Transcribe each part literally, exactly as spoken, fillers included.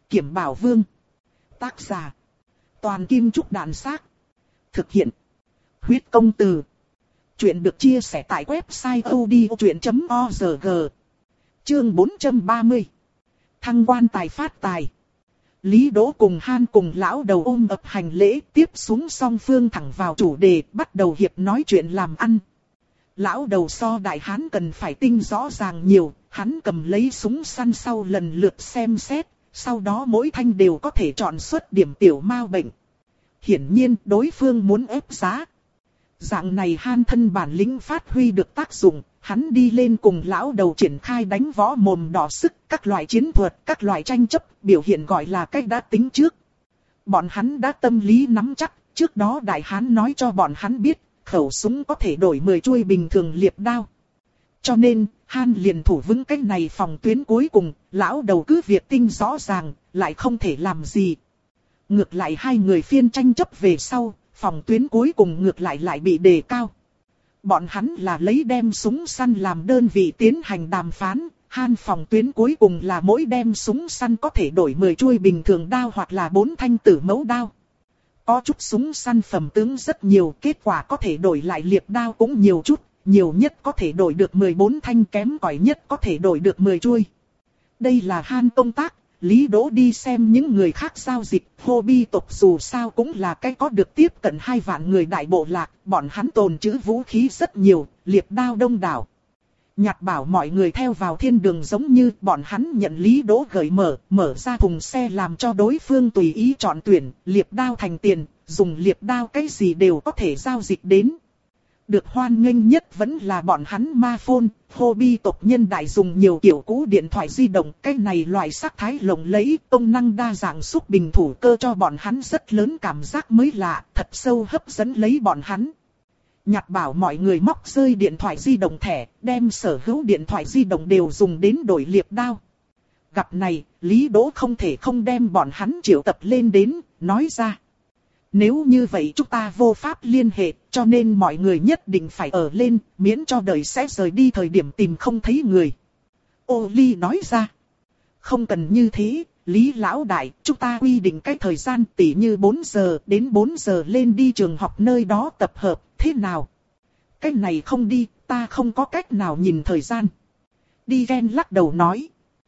Kiểm Bảo Vương. Tác giả. Toàn Kim Trúc Đàn Xác. Thực hiện. Huyết Công Từ. Chuyện được chia sẻ tại website odchuyện chấm org. Chương bốn trăm ba mươi. Thăng quan tài phát tài. Lý Đỗ cùng Han cùng lão đầu ôm ập hành lễ, tiếp xuống song phương thẳng vào chủ đề, bắt đầu hiệp nói chuyện làm ăn. Lão đầu so đại hán cần phải tinh rõ ràng nhiều, hắn cầm lấy súng săn sau lần lượt xem xét, sau đó mỗi thanh đều có thể chọn xuất điểm tiểu mao bệnh. Hiển nhiên đối phương muốn ép giá. Dạng này Han thân bản lĩnh phát huy được tác dụng, hắn đi lên cùng lão đầu triển khai đánh võ mồm đỏ sức, các loại chiến thuật, các loại tranh chấp, biểu hiện gọi là cách đã tính trước. Bọn hắn đã tâm lý nắm chắc, trước đó đại hán nói cho bọn hắn biết, khẩu súng có thể đổi mười chuôi bình thường liệp đao. Cho nên, Han liền thủ vững cái này phòng tuyến cuối cùng, lão đầu cứ việc tinh rõ ràng, lại không thể làm gì. Ngược lại hai người phiên tranh chấp về sau, phòng tuyến cuối cùng ngược lại lại bị đề cao. Bọn hắn là lấy đem súng săn làm đơn vị tiến hành đàm phán, Han phòng tuyến cuối cùng là mỗi đem súng săn có thể đổi mười chuôi bình thường đao hoặc là bốn thanh tử mẫu đao. Có chút súng săn phẩm tướng rất nhiều, kết quả có thể đổi lại liệp đao cũng nhiều chút, nhiều nhất có thể đổi được mười bốn thanh, kém cỏi nhất có thể đổi được mười chuôi. Đây là Han công tác, Lý Đỗ đi xem những người khác giao dịch, hô bi tộc dù sao cũng là cái có được tiếp cận hai vạn người đại bộ lạc, bọn hắn tồn trữ vũ khí rất nhiều, liệp đao đông đảo. Nhặt bảo mọi người theo vào thiên đường giống như bọn hắn nhận Lý Đỗ gợi mở, mở ra thùng xe làm cho đối phương tùy ý chọn tuyển, liệp đao thành tiền, dùng liệp đao cái gì đều có thể giao dịch đến. Được hoan nghênh nhất vẫn là bọn hắn ma phone, hô bi tộc nhân đại dùng nhiều kiểu cũ điện thoại di động, cái này loại sắc thái lộng lẫy, công năng đa dạng xúc bình thủ cơ cho bọn hắn rất lớn cảm giác mới lạ, thật sâu hấp dẫn lấy bọn hắn. Nhặt bảo mọi người móc rơi điện thoại di động thẻ, đem sở hữu điện thoại di động đều dùng đến đổi liệp đao. Gặp này, Lý Đỗ không thể không đem bọn hắn triệu tập lên đến, nói ra. Nếu như vậy chúng ta vô pháp liên hệ, cho nên mọi người nhất định phải ở lên, miễn cho đời sẽ rời đi thời điểm tìm không thấy người. Ô Ly nói ra. Không cần như thế, Lý Lão Đại, chúng ta quy định cái thời gian tỉ như bốn giờ đến bốn giờ lên đi trường học nơi đó tập hợp, thế nào? Cái này không đi, ta không có cách nào nhìn thời gian. Đi Ghen lắc đầu nói.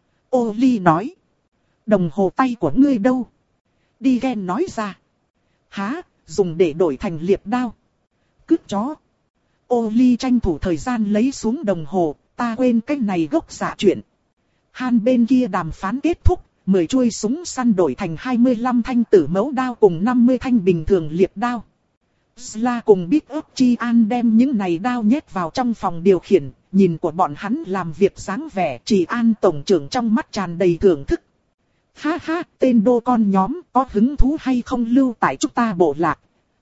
Ô Ly nói. Đồng hồ tay của ngươi đâu? Đi Ghen nói ra. Há, dùng để đổi thành liệp đao. Cứt chó. Ô Ly tranh thủ thời gian lấy xuống đồng hồ, ta quên cái này gốc giả chuyện. Han bên kia đàm phán kết thúc, mười chuôi súng săn đổi thành hai mươi lăm thanh tử mẫu đao cùng năm mươi thanh bình thường liệp đao. Sla cùng Big Up Chi An đem những này đao nhét vào trong phòng điều khiển, nhìn của bọn hắn làm việc dáng vẻ, Chỉ An tổng trưởng trong mắt tràn đầy thưởng thức. Ha ha, tên đô con nhóm có hứng thú hay không lưu tại chúng ta bộ lạc?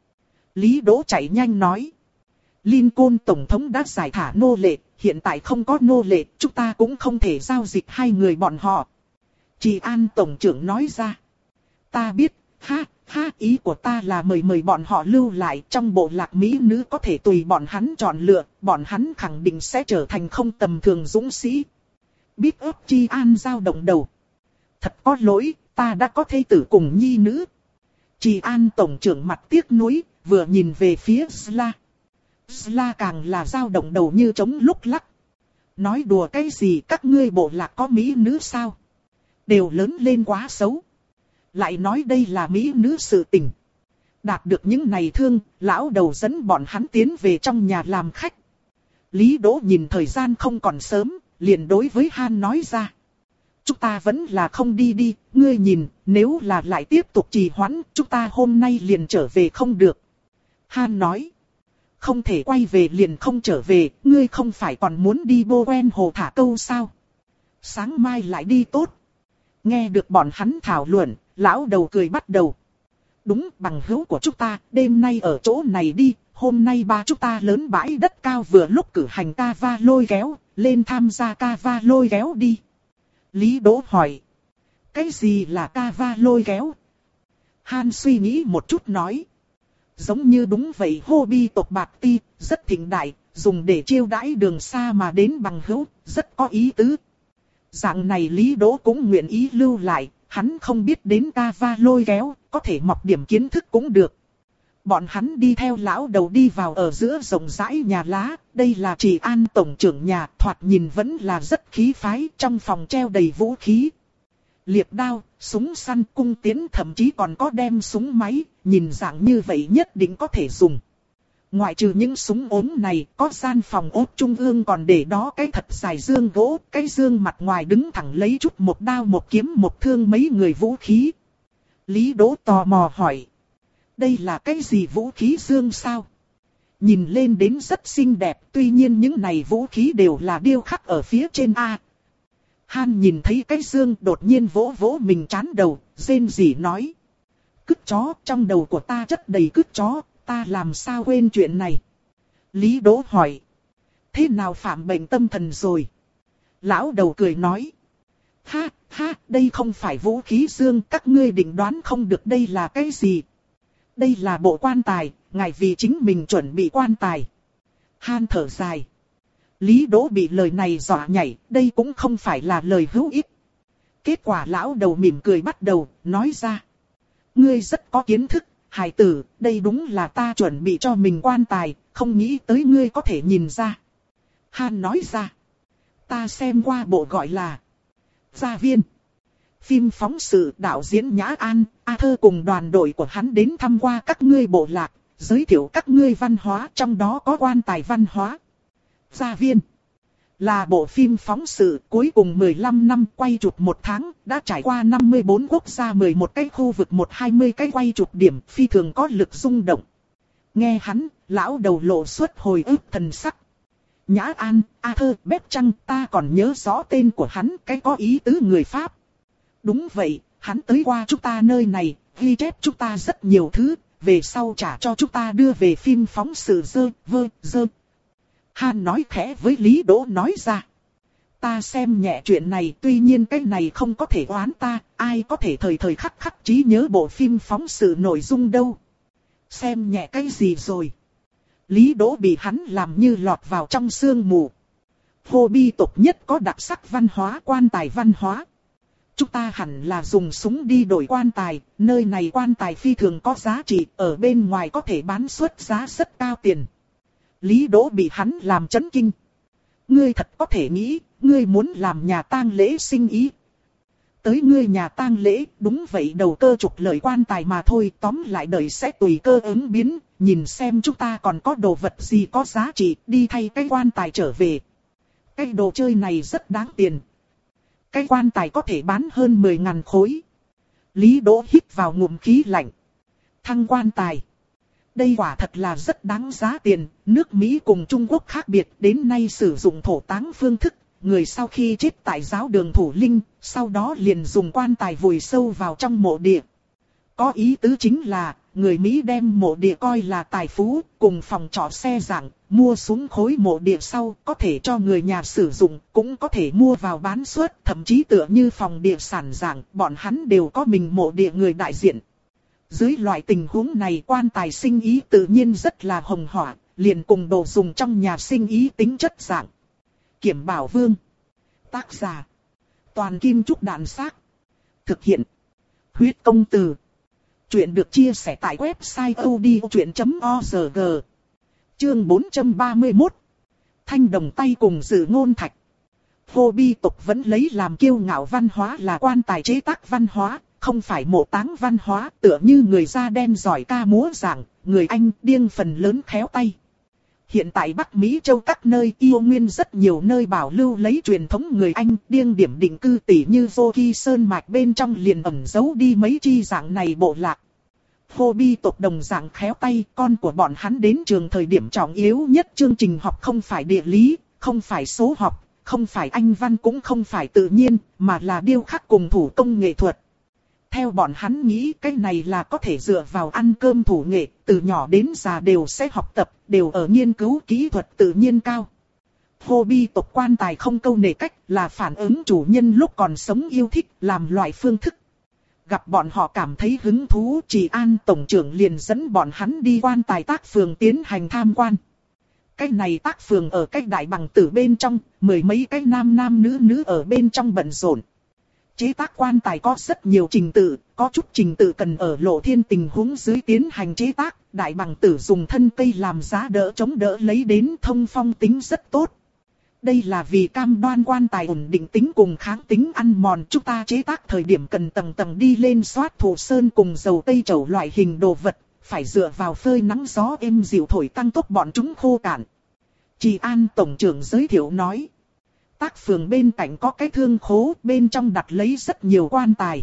Lý Đỗ chạy nhanh nói. Lincoln tổng thống đã giải thả nô lệ, hiện tại không có nô lệ, chúng ta cũng không thể giao dịch hai người bọn họ. Chỉ An tổng trưởng nói ra. Ta biết, ha, ha, ý của ta là mời mời bọn họ lưu lại trong bộ lạc mỹ nữ có thể tùy bọn hắn chọn lựa, bọn hắn khẳng định sẽ trở thành không tầm thường dũng sĩ. Big Up Chi An dao động đầu. Thật có lỗi, ta đã có thê tử cùng nhi nữ. Chỉ An tổng trưởng mặt tiếc nuối, vừa nhìn về phía Sla. Sla càng là dao động đầu như trống lúc lắc. Nói đùa cái gì, các ngươi bộ lạc có mỹ nữ sao? Đều lớn lên quá xấu. Lại nói đây là mỹ nữ sự tình. Đạt được những này thương, lão đầu dẫn bọn hắn tiến về trong nhà làm khách. Lý Đỗ nhìn thời gian không còn sớm, liền đối với Han nói ra. Chúng ta vẫn là không đi đi, ngươi nhìn, nếu là lại tiếp tục trì hoãn, chúng ta hôm nay liền trở về không được. Han nói, không thể quay về liền không trở về, ngươi không phải còn muốn đi Bô Quen Hồ thả câu sao? Sáng mai lại đi tốt. Nghe được bọn hắn thảo luận, lão đầu cười bắt đầu. Đúng, bằng hữu của chúng ta, đêm nay ở chỗ này đi, hôm nay ba chúng ta lớn bãi đất cao vừa lúc cử hành ca va lôi kéo, lên tham gia ca va lôi kéo đi. Lý Đỗ hỏi. Cái gì là ca va lôi kéo? Han suy nghĩ một chút nói. Giống như đúng vậy, hô bi tộc Bạc Ti, rất thịnh đại, dùng để chiêu đãi đường xa mà đến bằng hữu, rất có ý tứ. Dạng này Lý Đỗ cũng nguyện ý lưu lại, hắn không biết đến ca va lôi kéo, có thể mọc điểm kiến thức cũng được. Bọn hắn đi theo lão đầu đi vào ở giữa rộng rãi nhà lá, đây là Trì An tổng trưởng nhà, thoạt nhìn vẫn là rất khí phái, trong phòng treo đầy vũ khí. Liệp đao, súng săn, cung tiễn, thậm chí còn có đem súng máy, nhìn dạng như vậy nhất định có thể dùng. Ngoại trừ những súng ốm này, có gian phòng ốt trung ương còn để đó cái thật dài dương gỗ, cái dương mặt ngoài đứng thẳng lấy chút một đao một kiếm một thương mấy người vũ khí. Lý Đỗ tò mò hỏi. Đây là cái gì vũ khí dương sao? Nhìn lên đến rất xinh đẹp, tuy nhiên những này vũ khí đều là điêu khắc ở phía trên A. Han nhìn thấy cái dương đột nhiên vỗ vỗ mình trán đầu, rên rỉ nói. Cứt chó, trong đầu của ta chất đầy cứt chó, ta làm sao quên chuyện này? Lý Đỗ hỏi. Thế nào phạm bệnh tâm thần rồi? Lão đầu cười nói. Ha, ha, đây không phải vũ khí dương, các ngươi định đoán không được đây là cái gì. Đây là bộ quan tài, ngài vì chính mình chuẩn bị quan tài. Han thở dài. Lý Đỗ bị lời này dọa nhảy, đây cũng không phải là lời hữu ích. Kết quả lão đầu mỉm cười bắt đầu, nói ra. Ngươi rất có kiến thức, hài tử, đây đúng là ta chuẩn bị cho mình quan tài, không nghĩ tới ngươi có thể nhìn ra. Han nói ra. Ta xem qua bộ gọi là Gia Viên. Phim phóng sự đạo diễn Nhã An, A Thơ cùng đoàn đội của hắn đến thăm qua các ngươi bộ lạc, giới thiệu các ngươi văn hóa, trong đó có quan tài văn hóa. Gia Viên là bộ phim phóng sự cuối cùng mười lăm năm quay chụp một tháng, đã trải qua năm mươi tư quốc gia mười một cái khu vực một trăm hai mươi cái quay chụp điểm, phi thường có lực rung động. Nghe hắn, lão đầu lộ suốt hồi ức thần sắc. Nhã An, A Thơ, Bếp Trăng, ta còn nhớ rõ tên của hắn, cái có ý tứ người Pháp. Đúng vậy, hắn tới qua chúng ta nơi này, ghi chép chúng ta rất nhiều thứ, về sau trả cho chúng ta đưa về phim phóng sự dơ, vơ, dơ. Han nói khẽ với Lý Đỗ nói ra. Ta xem nhẹ chuyện này, tuy nhiên cái này không có thể oán ta, ai có thể thời thời khắc khắc trí nhớ bộ phim phóng sự nội dung đâu. Xem nhẹ cái gì rồi? Lý Đỗ bị hắn làm như lọt vào trong sương mù. Hô Bi tộc nhất có đặc sắc văn hóa, quan tài văn hóa. Chúng ta hẳn là dùng súng đi đổi quan tài, nơi này quan tài phi thường có giá trị, ở bên ngoài có thể bán suất giá rất cao tiền. Lý Đỗ bị hắn làm chấn kinh. Ngươi thật có thể nghĩ, ngươi muốn làm nhà tang lễ sinh ý. Tới ngươi nhà tang lễ, đúng vậy đầu cơ trục lợi quan tài mà thôi, tóm lại đời sẽ tùy cơ ứng biến, nhìn xem chúng ta còn có đồ vật gì có giá trị, đi thay cái quan tài trở về. Cái đồ chơi này rất đáng tiền. Cái quan tài có thể bán hơn mười ngàn khối. Lý Đỗ hít vào ngụm khí lạnh. Thăng quan tài. Đây quả thật là rất đáng giá tiền, nước Mỹ cùng Trung Quốc khác biệt, đến nay sử dụng thổ táng phương thức, người sau khi chết tại giáo đường thủ linh, sau đó liền dùng quan tài vùi sâu vào trong mộ địa. Có ý tứ chính là, người Mỹ đem mộ địa coi là tài phú, cùng phòng trọ xe dạng, mua xuống khối mộ địa sau, có thể cho người nhà sử dụng, cũng có thể mua vào bán suất, thậm chí tựa như phòng địa sản dạng, bọn hắn đều có mình mộ địa người đại diện. Dưới loại tình huống này quan tài sinh ý tự nhiên rất là hồng hỏa, liền cùng đồ dùng trong nhà sinh ý tính chất dạng. Kiểm Bảo Vương. Tác giả. Toàn Kim Trúc Đạn Xác. Thực hiện. Huyết Công Từ. Chuyện được chia sẻ tại website odchuyện chấm org. Chương bốn trăm ba mươi mốt. Thanh đồng tay cùng dự ngôn thạch. Hô Bi tộc vẫn lấy làm kiêu ngạo văn hóa là quan tài chế tác văn hóa, không phải mộ táng văn hóa, tựa như người da đen giỏi ca múa giảng, người Anh điêng phần lớn khéo tay. Hiện tại Bắc Mỹ châu các nơi yêu nguyên rất nhiều nơi bảo lưu lấy truyền thống người Anh điêng điểm định cư tỉ như Vô Sơn Mạch bên trong liền ẩn giấu đi mấy chi dạng này bộ lạc. Hô Bi tộc đồng dạng khéo tay, con của bọn hắn đến trường thời điểm trọng yếu nhất chương trình học không phải địa lý, không phải số học, không phải Anh văn cũng không phải tự nhiên, mà là điêu khắc cùng thủ công nghệ thuật. Theo bọn hắn nghĩ cái này là có thể dựa vào ăn cơm thủ nghệ, từ nhỏ đến già đều sẽ học tập, đều ở nghiên cứu kỹ thuật tự nhiên cao. Hô Bi tộc quan tài không câu nệ cách là phản ứng chủ nhân lúc còn sống yêu thích làm loại phương thức. Gặp bọn họ cảm thấy hứng thú, Trì An tổng trưởng liền dẫn bọn hắn đi quan tài tác phường tiến hành tham quan. Cái này tác phường ở cách đại bằng tử bên trong, mười mấy cái nam nam nữ nữ ở bên trong bận rộn. Chế tác quan tài có rất nhiều trình tự, có chút trình tự cần ở lộ thiên tình huống dưới tiến hành chế tác, đại bằng tử dùng thân cây làm giá đỡ chống đỡ lấy đến thông phong tính rất tốt. Đây là vì cam đoan quan tài ổn định tính cùng kháng tính ăn mòn, chúng ta chế tác thời điểm cần tầng tầng đi lên xoát thủ sơn cùng dầu tây trầu loại hình đồ vật, phải dựa vào phơi nắng gió êm dịu thổi tăng tốc bọn chúng khô cạn. Trì An tổng trưởng giới thiệu nói. Tác phường bên cạnh có cái thương khố, bên trong đặt lấy rất nhiều quan tài.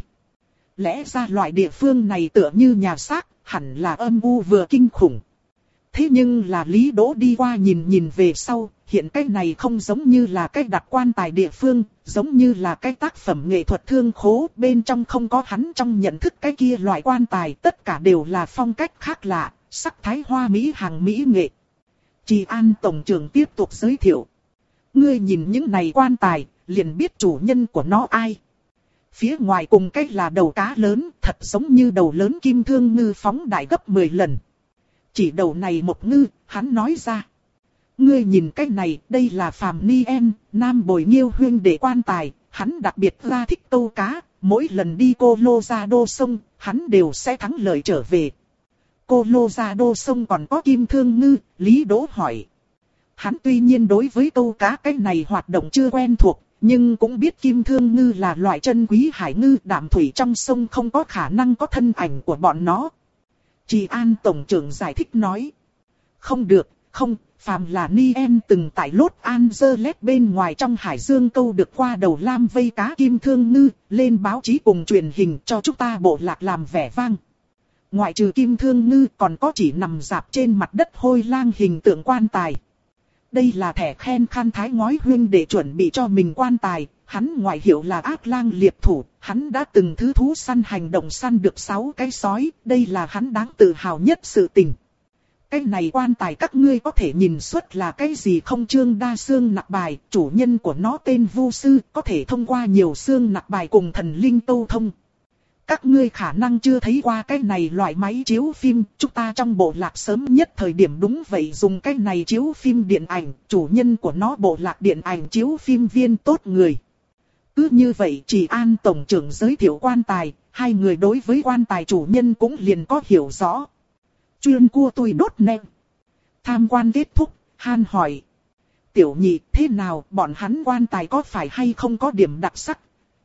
Lẽ ra loại địa phương này tựa như nhà xác, hẳn là âm u vừa kinh khủng. Thế nhưng là Lý Đỗ đi qua nhìn nhìn về sau, hiện cái này không giống như là cái đặt quan tài địa phương, giống như là cái tác phẩm nghệ thuật thương khố, bên trong không có hắn trong nhận thức cái kia loại quan tài, tất cả đều là phong cách khác lạ, sắc thái hoa mỹ hàng mỹ nghệ. Trì An tổng trưởng tiếp tục giới thiệu. Ngươi nhìn những này quan tài, liền biết chủ nhân của nó ai. Phía ngoài cùng cái là đầu cá lớn, thật giống như đầu lớn kim thương ngư phóng đại gấp mười lần. Chỉ đầu này một ngư, hắn nói ra. Ngươi nhìn cái này, đây là Phàm Ni En, Nam Bồi Nghiêu huyên để quan tài, hắn đặc biệt ra thích câu cá, mỗi lần đi Cô Lô Gia Đô sông, hắn đều sẽ thắng lợi trở về. Cô Lô Gia Đô sông còn có kim thương ngư, Lý Đỗ hỏi. Hắn tuy nhiên đối với câu cá cái này hoạt động chưa quen thuộc, nhưng cũng biết kim thương ngư là loại chân quý hải ngư, đạm thủy trong sông không có khả năng có thân ảnh của bọn nó. Trì An tổng trưởng giải thích nói. Không được, không, phàm là Ni Em từng tại Los Angeles bên ngoài trong hải dương câu được qua đầu lam vây cá kim thương ngư, lên báo chí cùng truyền hình cho chúng ta bộ lạc làm vẻ vang. Ngoại trừ kim thương ngư còn có chỉ nằm rạp trên mặt đất hôi lang hình tượng quan tài. Đây là thẻ khen Khan Thái Ngói huyên để chuẩn bị cho mình quan tài, hắn ngoại hiệu là ác lang liệp thủ, hắn đã từng thứ thú săn hành động săn được sáu cái sói, đây là hắn đáng tự hào nhất sự tình. Cái này quan tài các ngươi có thể nhìn xuất là cái gì không? Trương đa xương nặc bài, chủ nhân của nó tên Vu Sư, có thể thông qua nhiều xương nặc bài cùng thần linh câu thông. Các ngươi khả năng chưa thấy qua cái này loại máy chiếu phim, chúng ta trong bộ lạc sớm nhất thời điểm đúng vậy dùng cái này chiếu phim điện ảnh, chủ nhân của nó bộ lạc điện ảnh chiếu phim viên tốt người. Cứ như vậy Trì An tổng trưởng giới thiệu quan tài, hai người đối với quan tài chủ nhân cũng liền có hiểu rõ. Chuyên cua tôi đốt nè. Tham quan kết thúc, Han hỏi. Tiểu nhị thế nào, bọn hắn quan tài có phải hay không có điểm đặc sắc?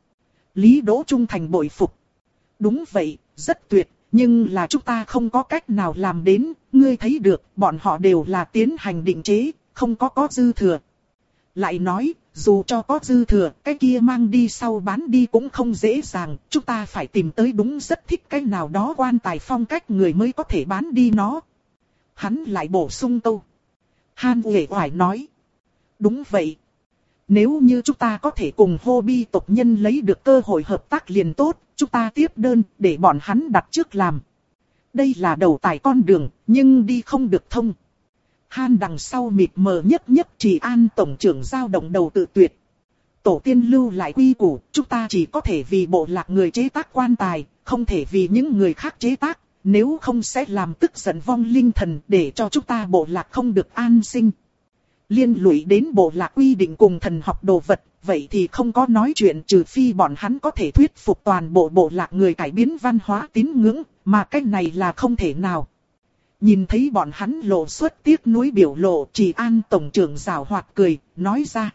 Lý Đỗ trung thành bội phục. Đúng vậy, rất tuyệt, nhưng là chúng ta không có cách nào làm đến, ngươi thấy được, bọn họ đều là tiến hành định chế, không có có dư thừa. Lại nói, dù cho có dư thừa, cái kia mang đi sau bán đi cũng không dễ dàng, chúng ta phải tìm tới đúng rất thích cái nào đó quan tài phong cách người mới có thể bán đi nó. Hắn lại bổ sung câu. Han uể oải nói. Đúng vậy. Nếu như chúng ta có thể cùng Hobby tộc nhân lấy được cơ hội hợp tác liền tốt, chúng ta tiếp đơn để bọn hắn đặt trước làm. Đây là đầu tài con đường, nhưng đi không được thông. Han đằng sau mịt mờ nhất nhất Trì An tổng trưởng giao động đầu tự tuyệt. Tổ tiên lưu lại quy củ, chúng ta chỉ có thể vì bộ lạc người chế tác quan tài, không thể vì những người khác chế tác, nếu không sẽ làm tức giận vong linh thần để cho chúng ta bộ lạc không được an sinh. Liên lụy đến bộ lạc quy định cùng thần học đồ vật, vậy thì không có nói chuyện trừ phi bọn hắn có thể thuyết phục toàn bộ bộ lạc người cải biến văn hóa tín ngưỡng, mà cách này là không thể nào. Nhìn thấy bọn hắn lộ xuất tiếc nuối biểu lộ, Trì An tổng trưởng giảo hoạt cười, nói ra.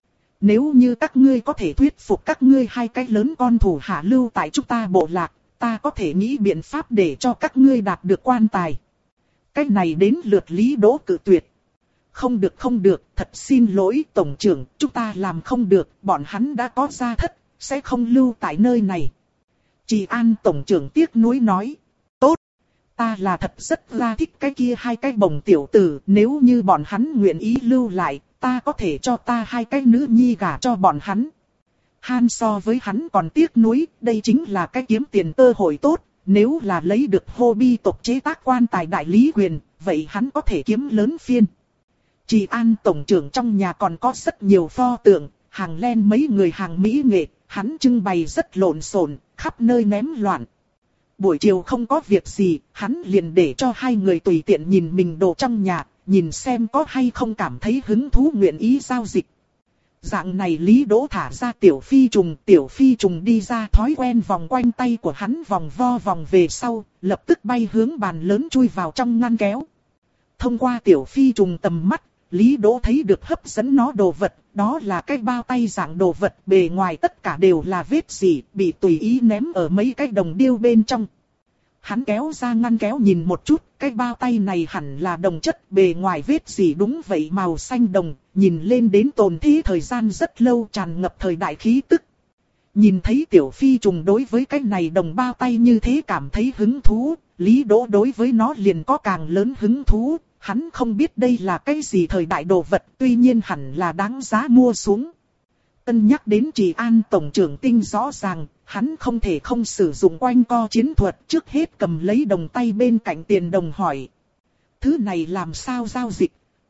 Nếu như các ngươi có thể thuyết phục các ngươi hai cái lớn con thủ hạ lưu tại chúng ta bộ lạc, ta có thể nghĩ biện pháp để cho các ngươi đạt được quan tài. Cách này đến lượt Lý Đỗ cự tuyệt. Không được không được, thật xin lỗi tổng trưởng, chúng ta làm không được, bọn hắn đã có gia thất, sẽ không lưu tại nơi này. Trì An tổng trưởng tiếc nuối nói. Tốt, ta là thật rất là thích cái kia hai cái bồng tiểu tử, nếu như bọn hắn nguyện ý lưu lại, ta có thể cho ta hai cái nữ nhi gả cho bọn hắn. Han so với hắn còn tiếc nuối, đây chính là cái kiếm tiền cơ hội tốt, nếu là lấy được Hobby tộc chế tác quan tài đại lý quyền, vậy hắn có thể kiếm lớn phiên. Trì An tổng trưởng trong nhà còn có rất nhiều pho tượng, hàng len mấy người hàng mỹ nghệ, hắn trưng bày rất lộn xộn, khắp nơi ném loạn. Buổi chiều không có việc gì, hắn liền để cho hai người tùy tiện nhìn mình đồ trong nhà, nhìn xem có hay không cảm thấy hứng thú nguyện ý giao dịch. Dạng này Lý Đỗ thả ra tiểu phi trùng, tiểu phi trùng đi ra thói quen vòng quanh tay của hắn vòng vo vòng về sau, lập tức bay hướng bàn lớn chui vào trong ngăn kéo. Thông qua tiểu phi trùng tầm mắt, Lý Đỗ thấy được hấp dẫn nó đồ vật, đó là cái bao tay dạng đồ vật, bề ngoài tất cả đều là vết rỉ, bị tùy ý ném ở mấy cái đồng điêu bên trong. Hắn kéo ra ngăn kéo nhìn một chút, cái bao tay này hẳn là đồng chất, bề ngoài vết rỉ đúng vậy màu xanh đồng, nhìn lên đến tồn thế thời gian rất lâu, tràn ngập thời đại khí tức. Nhìn thấy tiểu phi trùng đối với cái này đồng bao tay như thế cảm thấy hứng thú, Lý Đỗ đối với nó liền có càng lớn hứng thú. Hắn không biết đây là cái gì thời đại đồ vật, tuy nhiên hẳn là đáng giá mua xuống. Cân nhắc đến Trì An tổng trưởng tinh rõ ràng, hắn không thể không sử dụng quanh co chiến thuật, trước hết cầm lấy đồng tay bên cạnh tiền đồng hỏi. Thứ này làm sao giao dịch?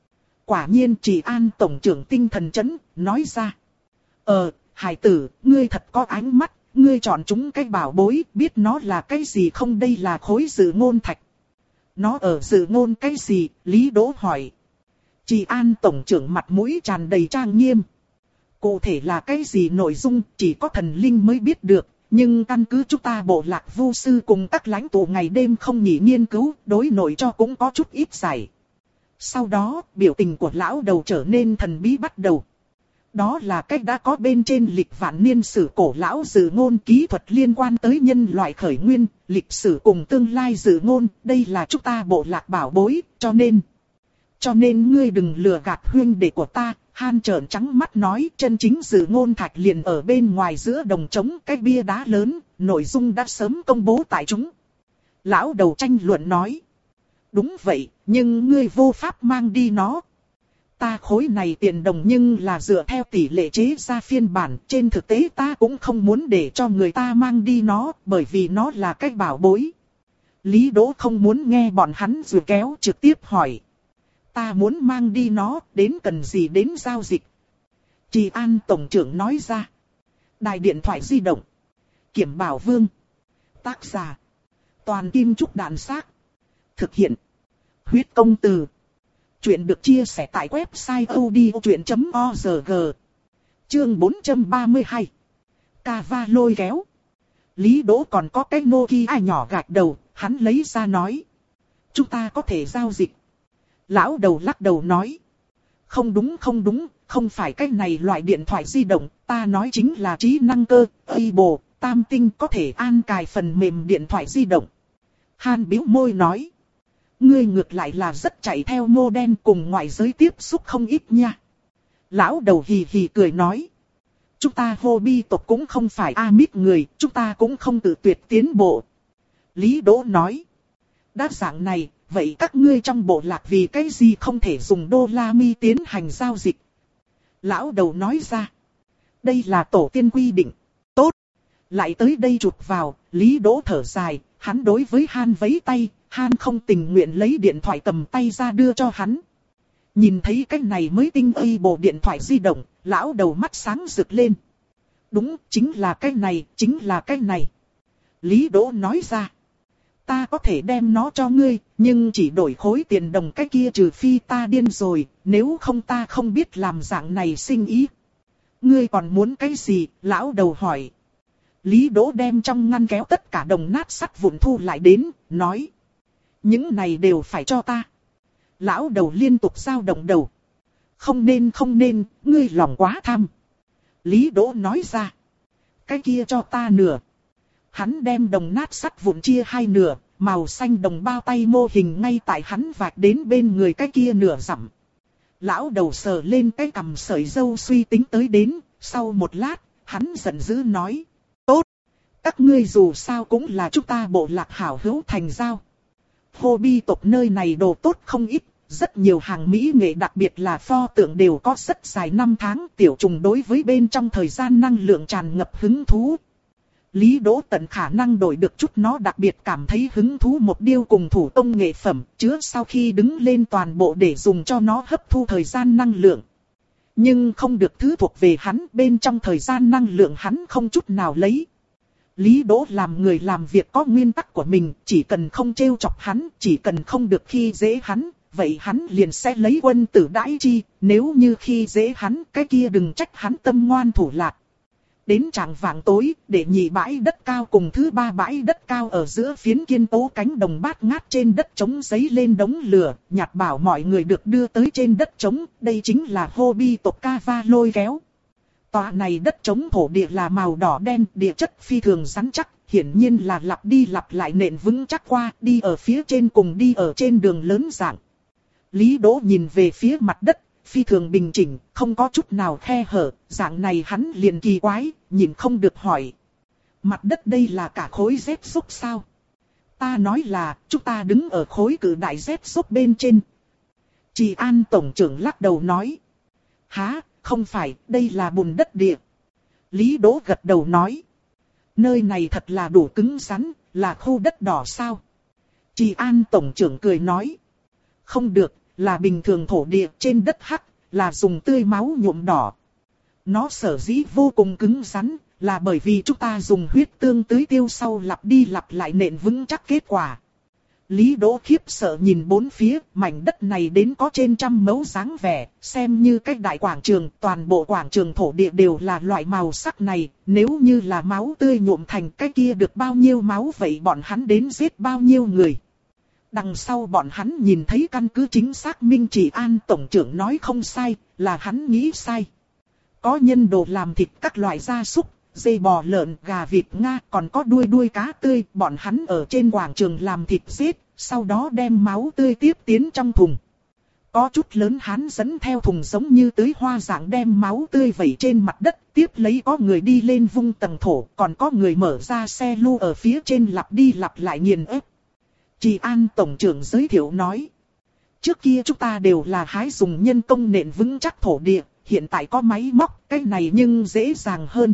Quả nhiên Trì An tổng trưởng tinh thần chấn, nói ra. Ờ, hải tử, ngươi thật có ánh mắt, ngươi chọn chúng cái bảo bối, biết nó là cái gì không? Đây là khối dự ngôn thạch. Nó ở dự ngôn cái gì? Lý Đỗ hỏi. Trì An tổng trưởng mặt mũi tràn đầy trang nghiêm. Cụ thể là cái gì nội dung chỉ có thần linh mới biết được, nhưng căn cứ chúng ta bộ lạc vu sư cùng các lãnh tụ ngày đêm không nghỉ nghiên cứu, đối nội cho cũng có chút ít giải. Sau đó, biểu tình của lão đầu trở nên thần bí bắt đầu. Đó là cách đã có bên trên lịch vạn niên sử cổ lão dự ngôn kỹ thuật liên quan tới nhân loại khởi nguyên, lịch sử cùng tương lai dự ngôn, đây là chúng ta bộ lạc bảo bối, cho nên... Cho nên ngươi đừng lừa gạt huynh đệ của ta, Han trợn trắng mắt nói, chân chính dự ngôn thạch liền ở bên ngoài giữa đồng trống cái bia đá lớn, nội dung đã sớm công bố tại chúng. Lão đầu tranh luận nói. Đúng vậy, nhưng ngươi vô pháp mang đi nó. Ta khối này tiền đồng nhưng là dựa theo tỷ lệ chế ra phiên bản, trên thực tế ta cũng không muốn để cho người ta mang đi nó, bởi vì nó là cái bảo bối. Lý Đỗ không muốn nghe bọn hắn dù kéo trực tiếp hỏi. Ta muốn mang đi nó, đến cần gì đến giao dịch? Trì An tổng trưởng nói ra. Đài điện thoại di động. Kiểm Bảo Vương. Tác giả. Toàn Kim Trúc Đạn Xác. Thực hiện. Huyết Công Từ. Chuyện được chia sẻ tại website odchuyện chấm org. Chương bốn trăm ba mươi hai. Cava lôi kéo. Lý Đỗ còn có cái Nokia nhỏ gạch đầu, hắn lấy ra nói. Chúng ta có thể giao dịch. Lão đầu lắc đầu nói. Không đúng không đúng, không phải cái này loại điện thoại di động, ta nói chính là trí năng cơ, Able, tam tinh có thể an cài phần mềm điện thoại di động. Han bĩu môi nói. Ngươi ngược lại là rất chạy theo mô đen cùng ngoại giới tiếp xúc không ít nha. Lão đầu hì hì cười nói. Chúng ta hobby tộc cũng không phải Amip người, chúng ta cũng không tự tuyệt tiến bộ. Lý Đỗ nói. Đã dạng này, vậy các ngươi trong bộ lạc vì cái gì không thể dùng đô la mi tiến hành giao dịch? Lão đầu nói ra. Đây là tổ tiên quy định. Tốt. Lại tới đây chụp vào, Lý Đỗ thở dài, hắn đối với Han vẫy tay, Han không tình nguyện lấy điện thoại cầm tay ra đưa cho hắn. Nhìn thấy cái này mới tinh y bộ điện thoại di động, lão đầu mắt sáng rực lên. Đúng, chính là cái này, chính là cái này. Lý Đỗ nói ra. Ta có thể đem nó cho ngươi, nhưng chỉ đổi khối tiền đồng cái kia trừ phi ta điên rồi, nếu không ta không biết làm dạng này sinh ý. Ngươi còn muốn cái gì? Lão đầu hỏi. Lý Đỗ đem trong ngăn kéo tất cả đồng nát sắt vụn thu lại đến, nói. Những này đều phải cho ta. Lão đầu liên tục dao động đầu. Không nên không nên, ngươi lòng quá tham. Lý Đỗ nói ra. Cái kia cho ta nửa. Hắn đem đồng nát sắt vụn chia hai nửa, màu xanh đồng bao tay mô hình ngay tại hắn vạch đến bên người cái kia nửa dặm. Lão đầu sờ lên cái cằm sợi râu suy tính tới đến, sau một lát, hắn giận dữ nói. Tốt, các ngươi dù sao cũng là chúng ta bộ lạc hảo hữu thành giao. Hobby tộc nơi này đồ tốt không ít, rất nhiều hàng mỹ nghệ đặc biệt là pho tượng đều có rất dài năm tháng. Tiểu trùng đối với bên trong thời gian năng lượng tràn ngập hứng thú. Lý Đỗ tận khả năng đổi được chút nó đặc biệt cảm thấy hứng thú một điêu cùng thủ công nghệ phẩm, chứa sau khi đứng lên toàn bộ để dùng cho nó hấp thu thời gian năng lượng. Nhưng không được thứ thuộc về hắn, bên trong thời gian năng lượng hắn không chút nào lấy. Lý Đỗ làm người làm việc có nguyên tắc của mình, chỉ cần không trêu chọc hắn, chỉ cần không được khi dễ hắn, vậy hắn liền sẽ lấy quân tử đãi chi, nếu như khi dễ hắn, cái kia đừng trách hắn tâm ngoan thủ lạt. Đến trạng vạng tối, để nhị bãi đất cao cùng thứ ba bãi đất cao ở giữa phiến kiên tố cánh đồng bát ngát trên đất trống giấy lên đống lửa, Nhạt bảo mọi người được đưa tới trên đất trống, đây chính là Hobby tộc Kava lôi kéo. Tòa này đất trống thổ địa là màu đỏ đen, địa chất phi thường rắn chắc, hiển nhiên là lặp đi lặp lại nện vững chắc qua, đi ở phía trên cùng đi ở trên đường lớn dạng. Lý Đỗ nhìn về phía mặt đất, phi thường bình chỉnh, không có chút nào khe hở, dạng này hắn liền kỳ quái, nhìn không được hỏi. Mặt đất đây là cả khối rét xúc sao? Ta nói là, chúng ta đứng ở khối cự đại rét xúc bên trên. Chị An Tổng trưởng lắc đầu nói. Hả, không phải, đây là bùn đất địa. Lý Đỗ gật đầu nói. Nơi này thật là đủ cứng rắn, là khu đất đỏ sao? Chị An Tổng trưởng cười nói. Không được, là bình thường thổ địa trên đất hắc, là dùng tươi máu nhuộm đỏ. Nó sở dĩ vô cùng cứng rắn, là bởi vì chúng ta dùng huyết tương tưới tiêu sau lặp đi lặp lại nện vững chắc kết quả. Lý Đỗ khiếp sợ nhìn bốn phía, mảnh đất này đến có trên trăm mẫu dáng vẻ, xem như cách đại quảng trường, toàn bộ quảng trường thổ địa đều là loại màu sắc này, nếu như là máu tươi nhuộm thành cái kia được bao nhiêu máu vậy bọn hắn đến giết bao nhiêu người. Đằng sau bọn hắn nhìn thấy căn cứ chính xác minh chỉ An Tổng trưởng nói không sai, là hắn nghĩ sai. Có nhân đồ làm thịt các loại gia súc, dê bò lợn, gà vịt Nga, còn có đuôi đuôi cá tươi, bọn hắn ở trên quảng trường làm thịt giết, sau đó đem máu tươi tiếp tiến trong thùng. Có chút lớn hắn dẫn theo thùng giống như tưới hoa dạng đem máu tươi vẩy trên mặt đất, tiếp lấy có người đi lên vung tầng thổ, còn có người mở ra xe lu ở phía trên lặp đi lặp lại nghiền ép. Chị An Tổng trưởng giới thiệu nói. Trước kia chúng ta đều là hái dùng nhân công nện vững chắc thổ địa, hiện tại có máy móc, cái này nhưng dễ dàng hơn.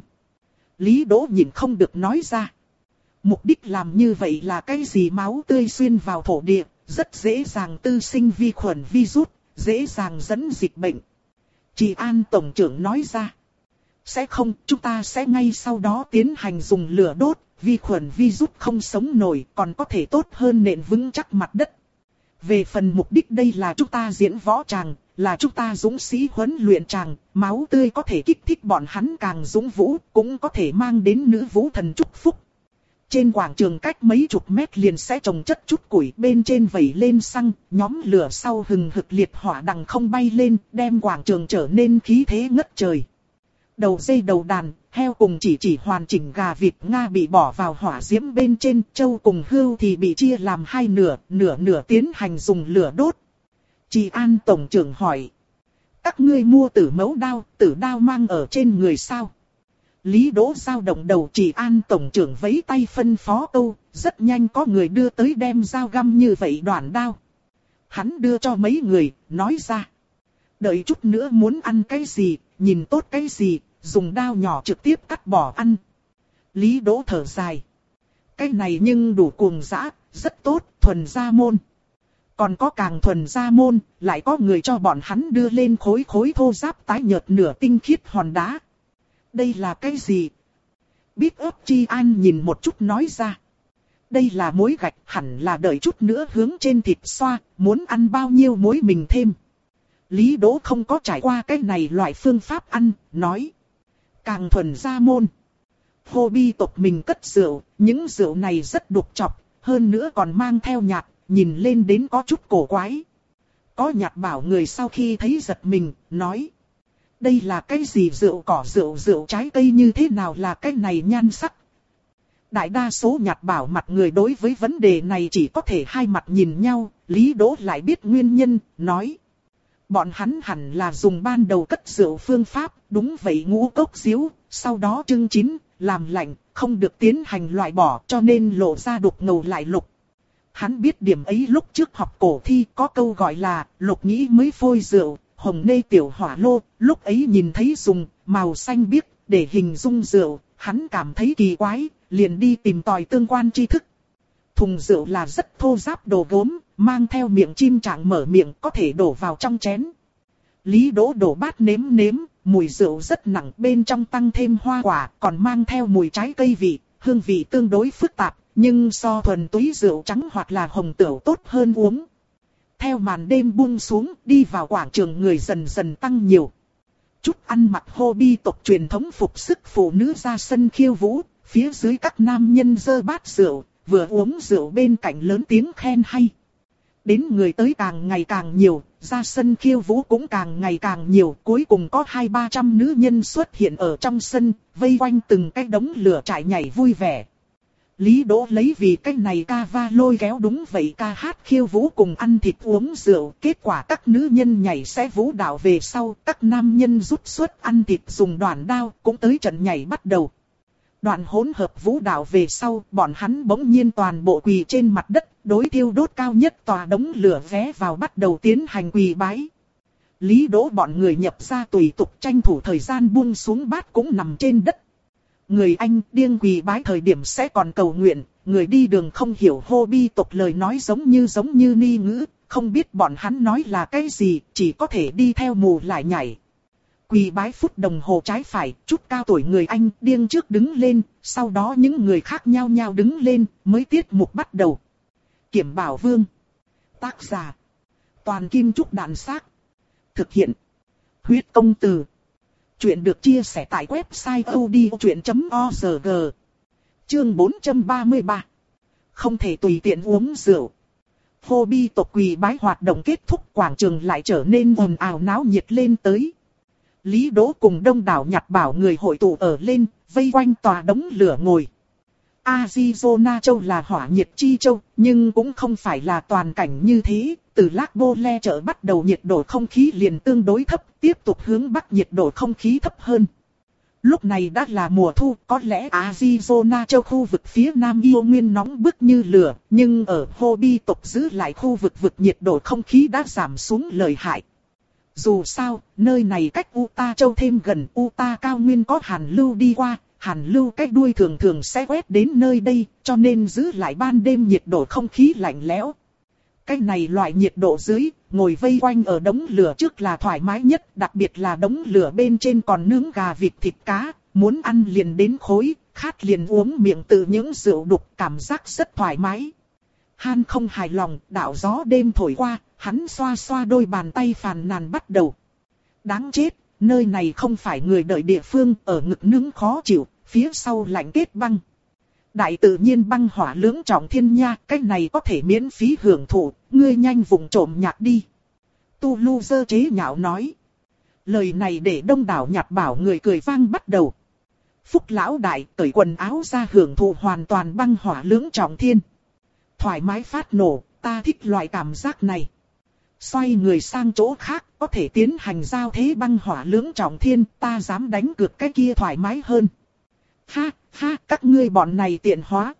Lý Đỗ nhìn không được nói ra. Mục đích làm như vậy là cái gì? Máu tươi xuyên vào thổ địa, rất dễ dàng tư sinh vi khuẩn virus, dễ dàng dẫn dịch bệnh. Chị An Tổng trưởng nói ra. Sẽ không, chúng ta sẽ ngay sau đó tiến hành dùng lửa đốt, vi khuẩn virus không sống nổi, còn có thể tốt hơn nện vững chắc mặt đất. Về phần mục đích đây là chúng ta diễn võ tràng, là chúng ta dũng sĩ huấn luyện tràng, máu tươi có thể kích thích bọn hắn càng dũng vũ, cũng có thể mang đến nữ vũ thần chúc phúc. Trên quảng trường cách mấy chục mét liền sẽ trồng chất chút củi, bên trên vẩy lên xăng, nhóm lửa sau hừng hực liệt hỏa đằng không bay lên, đem quảng trường trở nên khí thế ngất trời. Đầu dây đầu đàn, heo cùng chỉ chỉ hoàn chỉnh gà vịt Nga bị bỏ vào hỏa diễm bên trên, trâu cùng hươu thì bị chia làm hai nửa, nửa nửa tiến hành dùng lửa đốt. Chị An Tổng trưởng hỏi. Các ngươi mua tử mẫu đao, tử đao mang ở trên người sao? Lý Đỗ dao động đầu. Chị An Tổng trưởng vẫy tay phân phó câu, rất nhanh có người đưa tới đem dao găm như vậy đoạn đao. Hắn đưa cho mấy người, nói ra. Đợi chút nữa muốn ăn cái gì, nhìn tốt cái gì, dùng đao nhỏ trực tiếp cắt bỏ ăn. Lý Đỗ thở dài. Cái này nhưng đủ cuồng dã, rất tốt, thuần gia môn. Còn có càng thuần gia môn, lại có người cho bọn hắn đưa lên khối khối thô ráp tái nhợt nửa tinh khiết hòn đá. Đây là cái gì? Biết ấp Chi An nhìn một chút nói ra. Đây là muối gạch, hẳn là đợi chút nữa hướng trên thịt xoa, muốn ăn bao nhiêu muối mình thêm. Lý Đỗ không có trải qua cái này loại phương pháp ăn, nói. Càng thuần gia môn. Hobby tộc mình cất rượu, những rượu này rất đục chọc, hơn nữa còn mang theo nhạt, nhìn lên đến có chút cổ quái. Có nhạt bảo người sau khi thấy giật mình, nói. Đây là cái gì? Rượu cỏ, rượu rượu trái cây như thế nào là cái này nhan sắc? Đại đa số nhạt bảo mặt người đối với vấn đề này chỉ có thể hai mặt nhìn nhau, Lý Đỗ lại biết nguyên nhân, nói. Bọn hắn hẳn là dùng ban đầu cất rượu phương pháp, đúng vậy, ngũ cốc diếu, sau đó trưng chín, làm lạnh, không được tiến hành loại bỏ cho nên lộ ra đục ngầu lại lục. Hắn biết điểm ấy lúc trước học cổ thi có câu gọi là lục nghĩ mới phôi rượu, hồng nê tiểu hỏa lô, lúc ấy nhìn thấy dùng màu xanh biếc để hình dung rượu, hắn cảm thấy kỳ quái, liền đi tìm tòi tương quan tri thức. Thùng rượu là rất thô ráp đồ gốm, mang theo miệng chim trạng mở miệng có thể đổ vào trong chén. Lý Đỗ đổ bát nếm nếm, mùi rượu rất nặng, bên trong tăng thêm hoa quả, còn mang theo mùi trái cây vị, hương vị tương đối phức tạp, nhưng so thuần túy rượu trắng hoặc là hồng tửu tốt hơn uống. Theo màn đêm buông xuống, đi vào quảng trường người dần dần tăng nhiều. Chút ăn mặc hobby tộc truyền thống phục sức phụ nữ ra sân khiêu vũ, phía dưới các nam nhân giơ bát rượu, vừa uống rượu bên cạnh lớn tiếng khen hay. Đến người tới càng ngày càng nhiều, ra sân khiêu vũ cũng càng ngày càng nhiều, cuối cùng có hai ba trăm nữ nhân xuất hiện ở trong sân, vây quanh từng cái đống lửa trại nhảy vui vẻ. Lý Đỗ lấy vì cái này ca va lôi kéo đúng vậy ca hát khiêu vũ cùng ăn thịt uống rượu, kết quả các nữ nhân nhảy sẽ vũ đạo về sau, các nam nhân rút xuất ăn thịt dùng đoạn đao, cũng tới trận nhảy bắt đầu. Đoạn hỗn hợp vũ đạo về sau, bọn hắn bỗng nhiên toàn bộ quỳ trên mặt đất, đối tiêu đốt cao nhất tòa đống lửa vé vào bắt đầu tiến hành quỳ bái. Lý Đỗ bọn người nhập ra tùy tục tranh thủ thời gian buông xuống bát cũng nằm trên đất. Người Anh điên quỳ bái thời điểm sẽ còn cầu nguyện, người đi đường không hiểu hobby tộc lời nói giống như giống như ni ngữ, không biết bọn hắn nói là cái gì, chỉ có thể đi theo mù lại nhảy. Quỳ bái phút đồng hồ trái phải, chút cao tuổi người Anh điên trước đứng lên, sau đó những người khác nhao nhao đứng lên, mới tiết mục bắt đầu. Kiểm Bảo Vương. Tác giả. Toàn Kim Trúc Đàn Xác. Thực hiện. Huyết Công Từ. Chuyện được chia sẻ tại website odchuyện chấm org. Chương bốn trăm ba mươi ba. Không thể tùy tiện uống rượu. Hobby tộc quỳ bái hoạt động kết thúc, quảng trường lại trở nên ồn ào náo nhiệt lên tới. Lý Đỗ cùng đông đảo nhặt bảo người hội tụ ở lên, vây quanh tòa đống lửa ngồi. Arizona châu là hỏa nhiệt chi châu, nhưng cũng không phải là toàn cảnh như thế. Từ Lac Bole chợ bắt đầu nhiệt độ không khí liền tương đối thấp, tiếp tục hướng bắc nhiệt độ không khí thấp hơn. Lúc này đã là mùa thu, có lẽ Arizona châu khu vực phía nam yêu nguyên nóng bức như lửa, nhưng ở Hobby tộc giữ lại khu vực vực nhiệt độ không khí đã giảm xuống lợi hại. Dù sao, nơi này cách Utah châu thêm gần, Utah cao nguyên có hàn lưu đi qua, hàn lưu cách đuôi thường thường sẽ quét đến nơi đây, cho nên giữ lại ban đêm nhiệt độ không khí lạnh lẽo. Cái này loại nhiệt độ dưới, ngồi vây quanh ở đống lửa trước là thoải mái nhất, đặc biệt là đống lửa bên trên còn nướng gà vịt thịt cá, muốn ăn liền đến khối, khát liền uống miệng từ những rượu đục, cảm giác rất thoải mái. Han không hài lòng, đạo gió đêm thổi qua, hắn xoa xoa đôi bàn tay phàn nàn bắt đầu. Đáng chết, nơi này không phải người đợi địa phương, ở ngực nướng khó chịu, phía sau lạnh kết băng. Đại tự nhiên băng hỏa lưỡng trọng thiên nha, cái này có thể miễn phí hưởng thụ, ngươi nhanh vùng trộm nhạc đi. Tu Lu dơ chế nhạo nói. Lời này để đông đảo nhặt bảo người cười vang bắt đầu. Phúc lão đại cởi quần áo ra hưởng thụ hoàn toàn băng hỏa lưỡng trọng thiên. Thoải mái phát nổ, ta thích loại cảm giác này. Xoay người sang chỗ khác, có thể tiến hành giao thế băng hỏa lưỡng trọng thiên, ta dám đánh cược cái kia thoải mái hơn. Ha, ha, các ngươi bọn này tiện hóa.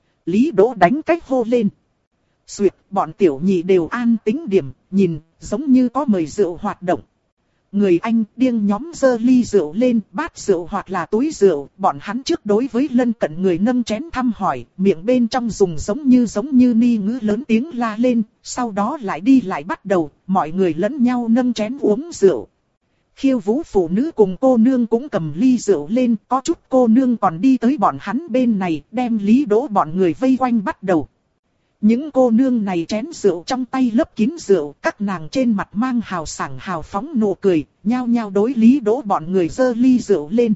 Lý Đỗ đánh cách hô lên. Xuyệt, bọn tiểu nhị đều an tính điểm, nhìn, giống như có mời rượu hoạt động. Người Anh điên nhóm dơ ly rượu lên, bát rượu hoặc là túi rượu, bọn hắn trước đối với lân cận người nâng chén thăm hỏi, miệng bên trong dùng giống như giống như ni ngữ lớn tiếng la lên, sau đó lại đi lại bắt đầu, mọi người lẫn nhau nâng chén uống rượu. Khiêu vũ phụ nữ cùng cô nương cũng cầm ly rượu lên, có chút cô nương còn đi tới bọn hắn bên này, đem Lý Đỗ bọn người vây quanh bắt đầu. Những cô nương này chén rượu trong tay lấp kín rượu, các nàng trên mặt mang hào sảng hào phóng nụ cười, nhao nhao đối Lý Đỗ bọn người giơ ly rượu lên.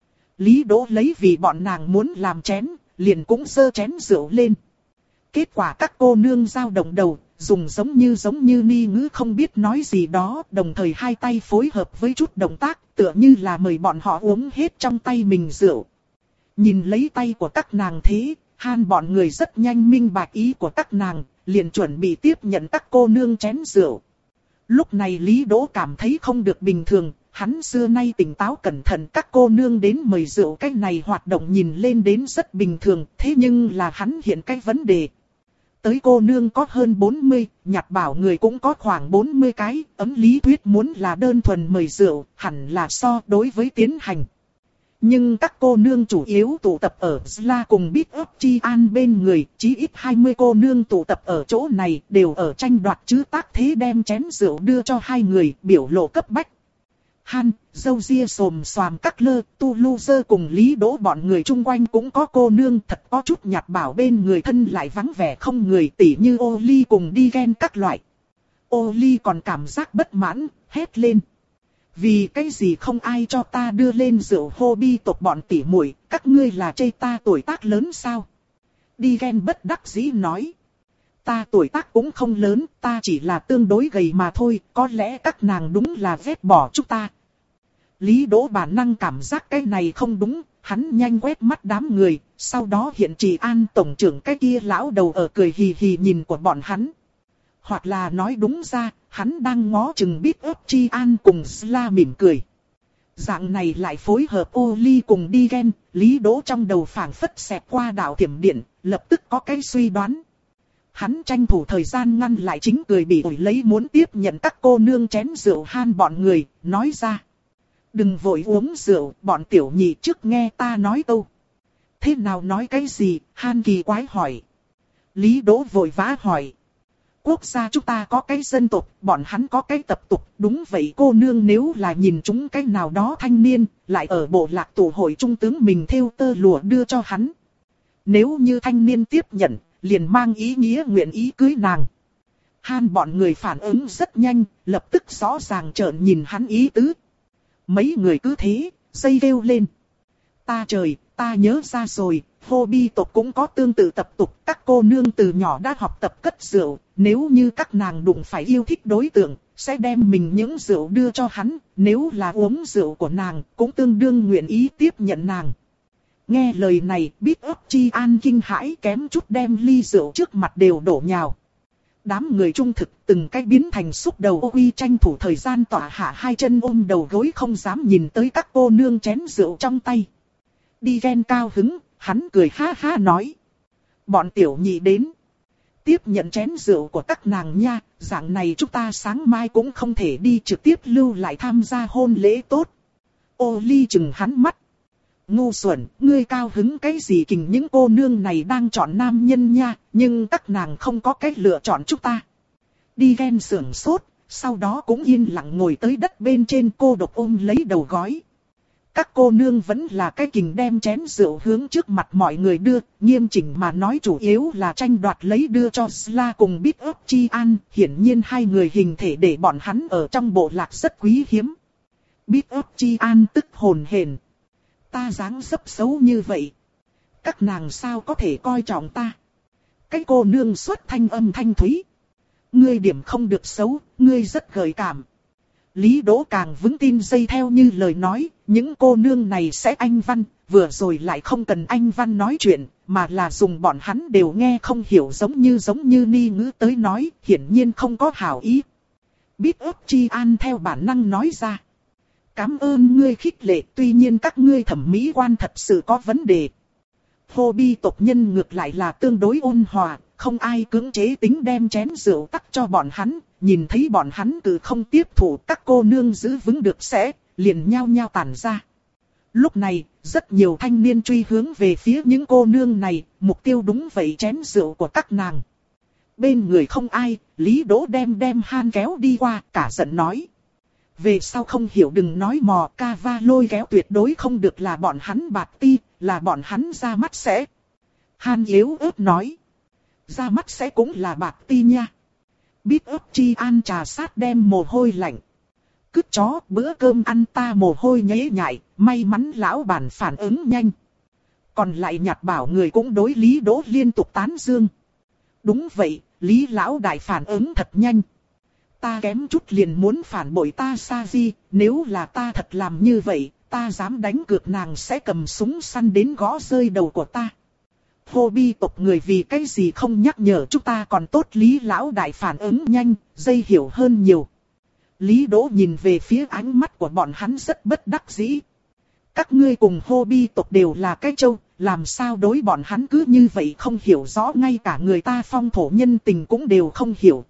Lý Đỗ lấy vì bọn nàng muốn làm chén, liền cũng giơ chén rượu lên. Kết quả các cô nương dao động đầu, dùng giống như giống như ni ngữ không biết nói gì đó, đồng thời hai tay phối hợp với chút động tác, tựa như là mời bọn họ uống hết trong tay mình rượu. Nhìn lấy tay của các nàng thế, Han bọn người rất nhanh minh bạch ý của các nàng, liền chuẩn bị tiếp nhận các cô nương chén rượu. Lúc này Lý Đỗ cảm thấy không được bình thường, hắn xưa nay tỉnh táo cẩn thận, các cô nương đến mời rượu cái này hoạt động nhìn lên đến rất bình thường, thế nhưng là hắn hiện cái vấn đề. Tới cô nương có hơn bốn mươi, nhặt bảo người cũng có khoảng bốn mươi cái, ấm lý thuyết muốn là đơn thuần mời rượu, hẳn là so đối với tiến hành. Nhưng các cô nương chủ yếu tụ tập ở Sla cùng Bit Up Chi An bên người, chí ít hai mươi cô nương tụ tập ở chỗ này, đều ở tranh đoạt chứ tác thế đem chén rượu đưa cho hai người, biểu lộ cấp bách. Han, dâu ria xồm xoàm các lơ, Tu Lu Dơ cùng Lý Đỗ bọn người chung quanh cũng có cô nương, thật có chút nhặt bảo bên người thân lại vắng vẻ không người, tỉ như Ô Ly cùng đi ghen các loại. Ô Ly còn cảm giác bất mãn, hét lên. Vì cái gì không ai cho ta đưa lên rượu hô bi tộc bọn tỉ muội, các ngươi là chê ta tuổi tác lớn sao? Đi ghen bất đắc dĩ nói. Ta tuổi tác cũng không lớn, ta chỉ là tương đối gầy mà thôi, có lẽ các nàng đúng là ghét bỏ chúng ta. Lý Đỗ bản năng cảm giác cái này không đúng, hắn nhanh quét mắt đám người, sau đó hiện Trì An tổng trưởng cái kia lão đầu ở cười hì hì nhìn của bọn hắn. Hoặc là nói đúng ra, hắn đang ngó chừng biết ấp Chi An cùng Sla mỉm cười. Dạng này lại phối hợp Ô Ly cùng đi ghen, Lý Đỗ trong đầu phảng phất xẹt qua đạo thiểm điện, lập tức có cái suy đoán. Hắn tranh thủ thời gian ngăn lại chính cười bị ổi lấy muốn tiếp nhận các cô nương chén rượu han bọn người, nói ra. Đừng vội uống rượu, bọn tiểu nhị trước nghe ta nói câu. Thế nào nói cái gì, han kỳ quái hỏi. Lý Đỗ vội vã hỏi. Quốc gia chúng ta có cái dân tộc, bọn hắn có cái tập tục, đúng vậy cô nương nếu là nhìn chúng cái nào đó thanh niên, lại ở bộ lạc tụ hội trung tướng mình thêu tơ lụa đưa cho hắn. Nếu như thanh niên tiếp nhận, liền mang ý nghĩa nguyện ý cưới nàng. Han bọn người phản ứng rất nhanh, lập tức rõ ràng trợn nhìn hắn ý tứ. Mấy người cứ thế, dây kêu lên. Ta trời, ta nhớ ra rồi, hô bi tộc cũng có tương tự tập tục. Các cô nương từ nhỏ đã học tập cất rượu, nếu như các nàng đụng phải yêu thích đối tượng, sẽ đem mình những rượu đưa cho hắn. Nếu là uống rượu của nàng, cũng tương đương nguyện ý tiếp nhận nàng. Nghe lời này, biết ấp Chi An kinh hãi kém chút đem ly rượu trước mặt đều đổ nhào. Đám người trung thực từng cái biến thành xúc đầu ô uy tranh thủ thời gian tỏa hạ hai chân ôm đầu gối không dám nhìn tới các cô nương chén rượu trong tay. Đi ghen cao hứng, hắn cười ha ha nói. Bọn tiểu nhị đến. Tiếp nhận chén rượu của các nàng nha, dạng này chúng ta sáng mai cũng không thể đi trực tiếp lưu lại tham gia hôn lễ tốt. Ô Ly chừng hắn mắt. Ngu xuẩn, ngươi cao hứng cái gì kình những cô nương này đang chọn nam nhân nha, nhưng các nàng không có cách lựa chọn chúng ta. Đi ghen sưởng sốt, sau đó cũng yên lặng ngồi tới đất bên trên cô độc ôm lấy đầu gói. Các cô nương vẫn là cái kình đem chén rượu hướng trước mặt mọi người đưa, nghiêm chỉnh mà nói chủ yếu là tranh đoạt lấy đưa cho Sla cùng biết ấp Chi An, hiển nhiên hai người hình thể để bọn hắn ở trong bộ lạc rất quý hiếm. Biết ấp Chi An tức hồn hển. Ta dáng dấp xấu như vậy. Các nàng sao có thể coi trọng ta? Cái cô nương xuất thanh âm thanh thúy. Ngươi điểm không được xấu, ngươi rất gợi cảm. Lý Đỗ càng vững tin dây theo như lời nói, những cô nương này sẽ anh văn, vừa rồi lại không cần anh văn nói chuyện, mà là dùng bọn hắn đều nghe không hiểu giống như giống như ni ngữ tới nói, hiển nhiên không có hảo ý. Biết ấp Chi An theo bản năng nói ra. Cảm ơn ngươi khích lệ, tuy nhiên các ngươi thẩm mỹ quan thật sự có vấn đề. Hô bi tộc nhân ngược lại là tương đối ôn hòa, không ai cưỡng chế tính đem chén rượu tắc cho bọn hắn, nhìn thấy bọn hắn từ không tiếp thủ các cô nương giữ vững được sẽ, liền nhao nhao tản ra. Lúc này, rất nhiều thanh niên truy hướng về phía những cô nương này, mục tiêu đúng vậy chén rượu của các nàng. Bên người không ai, Lý Đỗ đem đem han kéo đi qua, cả giận nói. Về sau không hiểu đừng nói mò, ca va lôi kéo tuyệt đối không được là bọn hắn bạt ti, là bọn hắn ra mắt sẽ. Han yếu ớt nói. Ra mắt sẽ cũng là bạt ti nha. Biết ấp Chi An trà sát đem mồ hôi lạnh. Cứt chó bữa cơm ăn ta mồ hôi nhễ nhại, may mắn lão bản phản ứng nhanh. Còn lại nhặt bảo người cũng đối Lý Đỗ liên tục tán dương. Đúng vậy, Lý lão đại phản ứng thật nhanh. Ta kém chút liền muốn phản bội ta Sa Di, nếu là ta thật làm như vậy, ta dám đánh cược nàng sẽ cầm súng săn đến gõ rơi đầu của ta. Hô bi tộc người vì cái gì không nhắc nhở chúng ta còn tốt Lý lão đại phản ứng nhanh, dây hiểu hơn nhiều. Lý Đỗ nhìn về phía ánh mắt của bọn hắn rất bất đắc dĩ. Các ngươi cùng hô bi tộc đều là cái châu, làm sao đối bọn hắn cứ như vậy không hiểu rõ ngay cả người ta phong thổ nhân tình cũng đều không hiểu.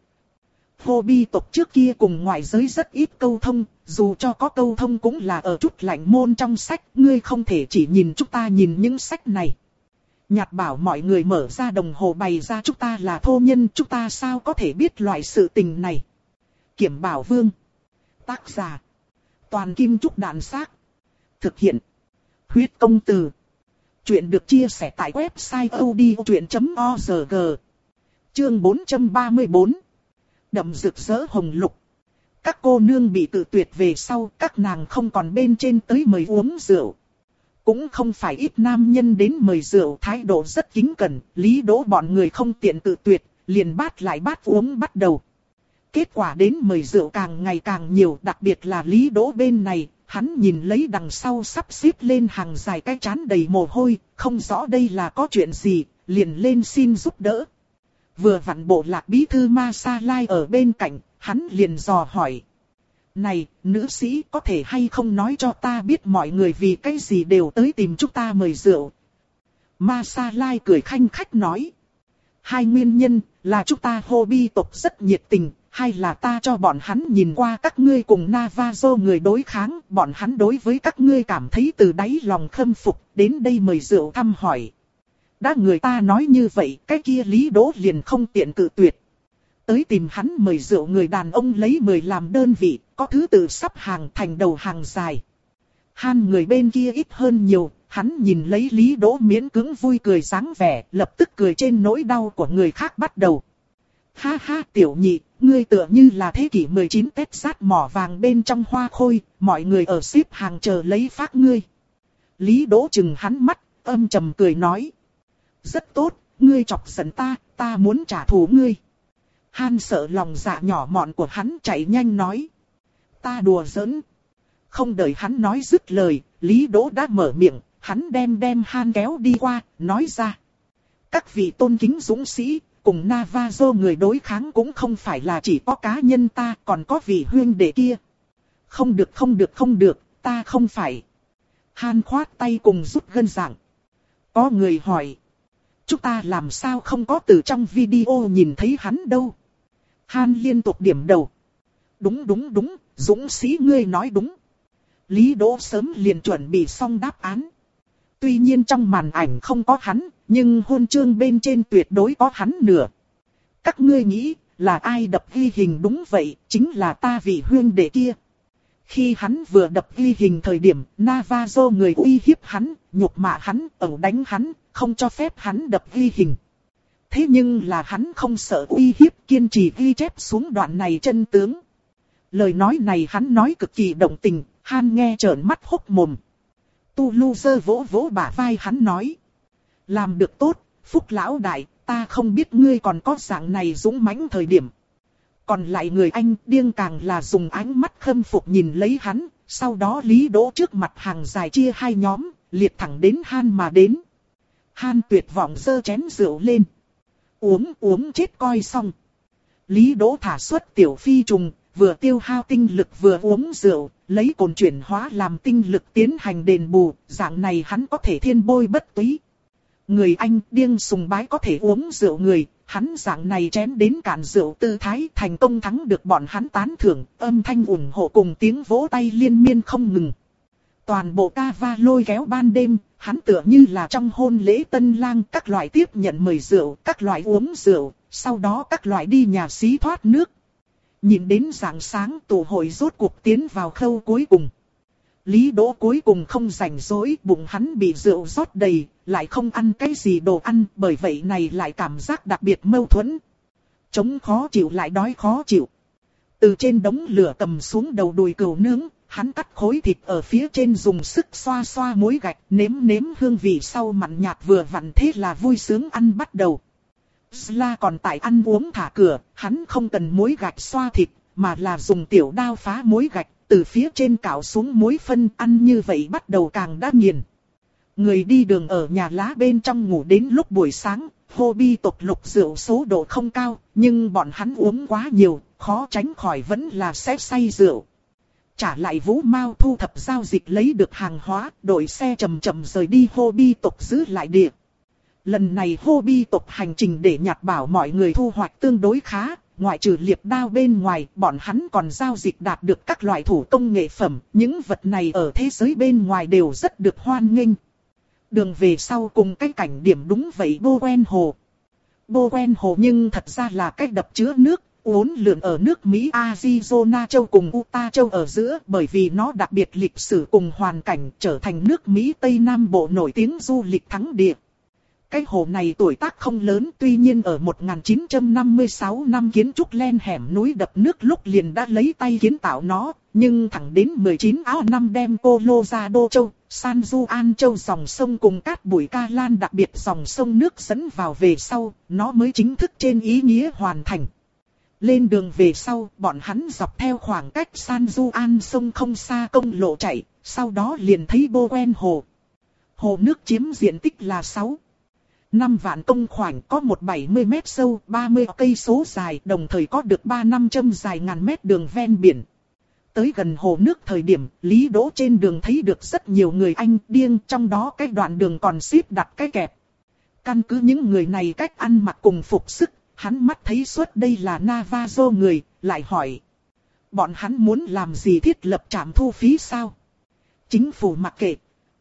Hô bi tộc trước kia cùng ngoại giới rất ít câu thông, dù cho có câu thông cũng là ở chút lạnh môn trong sách, ngươi không thể chỉ nhìn chúng ta nhìn những sách này. Nhạt bảo mọi người mở ra đồng hồ bày ra chúng ta là thô nhân, chúng ta sao có thể biết loại sự tình này. Kiểm Bảo Vương. Tác giả. Toàn Kim Trúc Đạn Xác. Thực hiện. Huyết Công Từ. Chuyện được chia sẻ tại website odchuyện chấm org. Chương bốn trăm ba mươi bốn. đậm rực rỡ hồng lục. Các cô nương bị tự tuyệt về sau, các nàng không còn bên trên tới mời uống rượu. Cũng không phải ít nam nhân đến mời rượu, thái độ rất kính cẩn, Lý Đỗ bọn người không tiện tự tuyệt, liền bát lại bát uống bắt đầu. Kết quả đến mời rượu càng ngày càng nhiều, đặc biệt là Lý Đỗ bên này, hắn nhìn lấy đằng sau sắp xếp lên hàng dài cái trán đầy mồ hôi, không rõ đây là có chuyện gì, liền lên xin giúp đỡ. Vừa vặn bộ lạc bí thư Ma Sa Lai ở bên cạnh, hắn liền dò hỏi. Này, nữ sĩ có thể hay không nói cho ta biết mọi người vì cái gì đều tới tìm chúng ta mời rượu. Ma Sa Lai cười khanh khách nói. Hai nguyên nhân là chúng ta Hô Bi tộc rất nhiệt tình, hay là ta cho bọn hắn nhìn qua các ngươi cùng Navajo người đối kháng, bọn hắn đối với các ngươi cảm thấy từ đáy lòng khâm phục, đến đây mời rượu thăm hỏi. Đã người ta nói như vậy, cái kia Lý Đỗ liền không tiện cự tuyệt. Tới tìm hắn mời rượu người đàn ông lấy mười làm đơn vị, có thứ tự sắp hàng thành đầu hàng dài. Han người bên kia ít hơn nhiều, hắn nhìn lấy Lý Đỗ miễn cưỡng vui cười dáng vẻ, lập tức cười trên nỗi đau của người khác bắt đầu. Ha ha tiểu nhị, ngươi tựa như là thế kỷ mười chín Tết sát mỏ vàng bên trong hoa khôi, mọi người ở xếp hàng chờ lấy phát ngươi. Lý Đỗ chừng hắn mắt, âm trầm cười nói. Rất tốt, ngươi chọc giận ta, ta muốn trả thù ngươi. Han sợ lòng dạ nhỏ mọn của hắn chạy nhanh nói. Ta đùa giỡn. Không đợi hắn nói dứt lời, Lý Đỗ đã mở miệng, hắn đem đem Han kéo đi qua, nói ra. Các vị tôn kính dũng sĩ, cùng Navajo người đối kháng cũng không phải là chỉ có cá nhân ta, còn có vị huynh đệ kia. Không được không được không được, ta không phải. Han khoát tay cùng rút gân giảng. Có người hỏi. Chúng ta làm sao không có từ trong video nhìn thấy hắn đâu. Han liên tục điểm đầu. Đúng đúng đúng, dũng sĩ ngươi nói đúng. Lý Đỗ sớm liền chuẩn bị xong đáp án. Tuy nhiên trong màn ảnh không có hắn, nhưng hôn chương bên trên tuyệt đối có hắn nửa. Các ngươi nghĩ, là ai đập ghi hình đúng vậy, chính là ta vị huynh đệ kia. Khi hắn vừa đập ghi hình thời điểm, Navajo người uy hiếp hắn, nhục mạ hắn, ẩu đánh hắn, không cho phép hắn đập ghi hình. Thế nhưng là hắn không sợ uy hiếp, kiên trì ghi chép xuống đoạn này chân tướng. Lời nói này hắn nói cực kỳ động tình, Han nghe trợn mắt hốc mồm. Tu Lu giơ vỗ vỗ bả vai hắn nói. Làm được tốt, Phúc lão đại, ta không biết ngươi còn có dạng này dũng mãnh thời điểm. Còn lại người Anh điên càng là dùng ánh mắt khâm phục nhìn lấy hắn, sau đó Lý Đỗ trước mặt hàng dài chia hai nhóm, liệt thẳng đến Han mà đến. Han tuyệt vọng giơ chén rượu lên. Uống uống chết coi xong. Lý Đỗ thả xuất tiểu phi trùng, vừa tiêu hao tinh lực vừa uống rượu, lấy cồn chuyển hóa làm tinh lực tiến hành đền bù, dạng này hắn có thể thiên bôi bất túy. Người Anh điên sùng bái có thể uống rượu người, hắn dạng này chén đến cạn rượu tư thái thành công thắng được bọn hắn tán thưởng, âm thanh ủng hộ cùng tiếng vỗ tay liên miên không ngừng. Toàn bộ ca va lôi kéo ban đêm, hắn tựa như là trong hôn lễ tân lang, các loại tiếp nhận mời rượu, các loại uống rượu, sau đó các loại đi nhà xí thoát nước. Nhìn đến rạng sáng tụ hội rốt cuộc tiến vào khâu cuối cùng. Lý Đỗ cuối cùng không rảnh rỗi, bụng hắn bị rượu rót đầy, lại không ăn cái gì đồ ăn, bởi vậy này lại cảm giác đặc biệt mâu thuẫn. Chống khó chịu lại đói khó chịu. Từ trên đống lửa cầm xuống đầu đùi cừu nướng, hắn cắt khối thịt ở phía trên dùng sức xoa xoa muối gạch, nếm nếm hương vị sau mặn nhạt vừa vặn, thế là vui sướng ăn bắt đầu. Sla còn tại ăn uống thả cửa, hắn không cần muối gạch xoa thịt, mà là dùng tiểu đao phá muối gạch, từ phía trên cạo xuống muối phân, ăn như vậy bắt đầu càng đã nghiền. Người đi đường ở nhà lá bên trong ngủ đến lúc buổi sáng, Hô Bi tộc lục rượu số độ không cao, nhưng bọn hắn uống quá nhiều, khó tránh khỏi vẫn là sẽ say rượu. Trả lại Vũ Mao thu thập giao dịch lấy được hàng hóa, đội xe chậm chậm rời đi Hô Bi tộc giữ lại địa. Lần này Hô Bi tộc hành trình để nhặt bảo mọi người thu hoạch tương đối khá, ngoại trừ liệp đao bên ngoài, bọn hắn còn giao dịch đạt được các loại thủ công nghệ phẩm, những vật này ở thế giới bên ngoài đều rất được hoan nghênh. Đường về sau cùng cái cảnh điểm đúng vậy Bô Quen Hồ. Bô Quen Hồ nhưng thật ra là cách đập chứa nước, uốn lượn ở nước Mỹ Arizona châu cùng Utah châu ở giữa, bởi vì nó đặc biệt lịch sử cùng hoàn cảnh trở thành nước Mỹ Tây Nam Bộ nổi tiếng du lịch thắng địa. cái hồ này tuổi tác không lớn, tuy nhiên ở một nghìn chín trăm năm mươi sáu năm kiến trúc len hẻm núi đập nước lúc liền đã lấy tay kiến tạo nó, nhưng thẳng đến mười chín A năm đem Colorado Châu, San Juan Châu dòng sông cùng cát bụi Ca Lan đặc biệt dòng sông nước dẫn vào về sau, nó mới chính thức trên ý nghĩa hoàn thành. Lên đường về sau, bọn hắn dọc theo khoảng cách San Juan sông không xa công lộ chạy, sau đó liền thấy Bowen hồ. Hồ nước chiếm diện tích là sáu năm vạn công khoảnh, có một trăm bảy mươi mét sâu, ba mươi cây số dài, đồng thời có được ba năm trăm dài ngàn mét đường ven biển. Tới gần hồ nước thời điểm, Lý Đỗ trên đường thấy được rất nhiều người Anh điên, trong đó cái đoạn đường còn xếp đặt cái kẹp. Căn cứ những người này cách ăn mặc cùng phục sức, hắn mắt thấy suốt đây là Navajo người, lại hỏi. Bọn hắn muốn làm gì, thiết lập trạm thu phí sao? Chính phủ mặc kệ.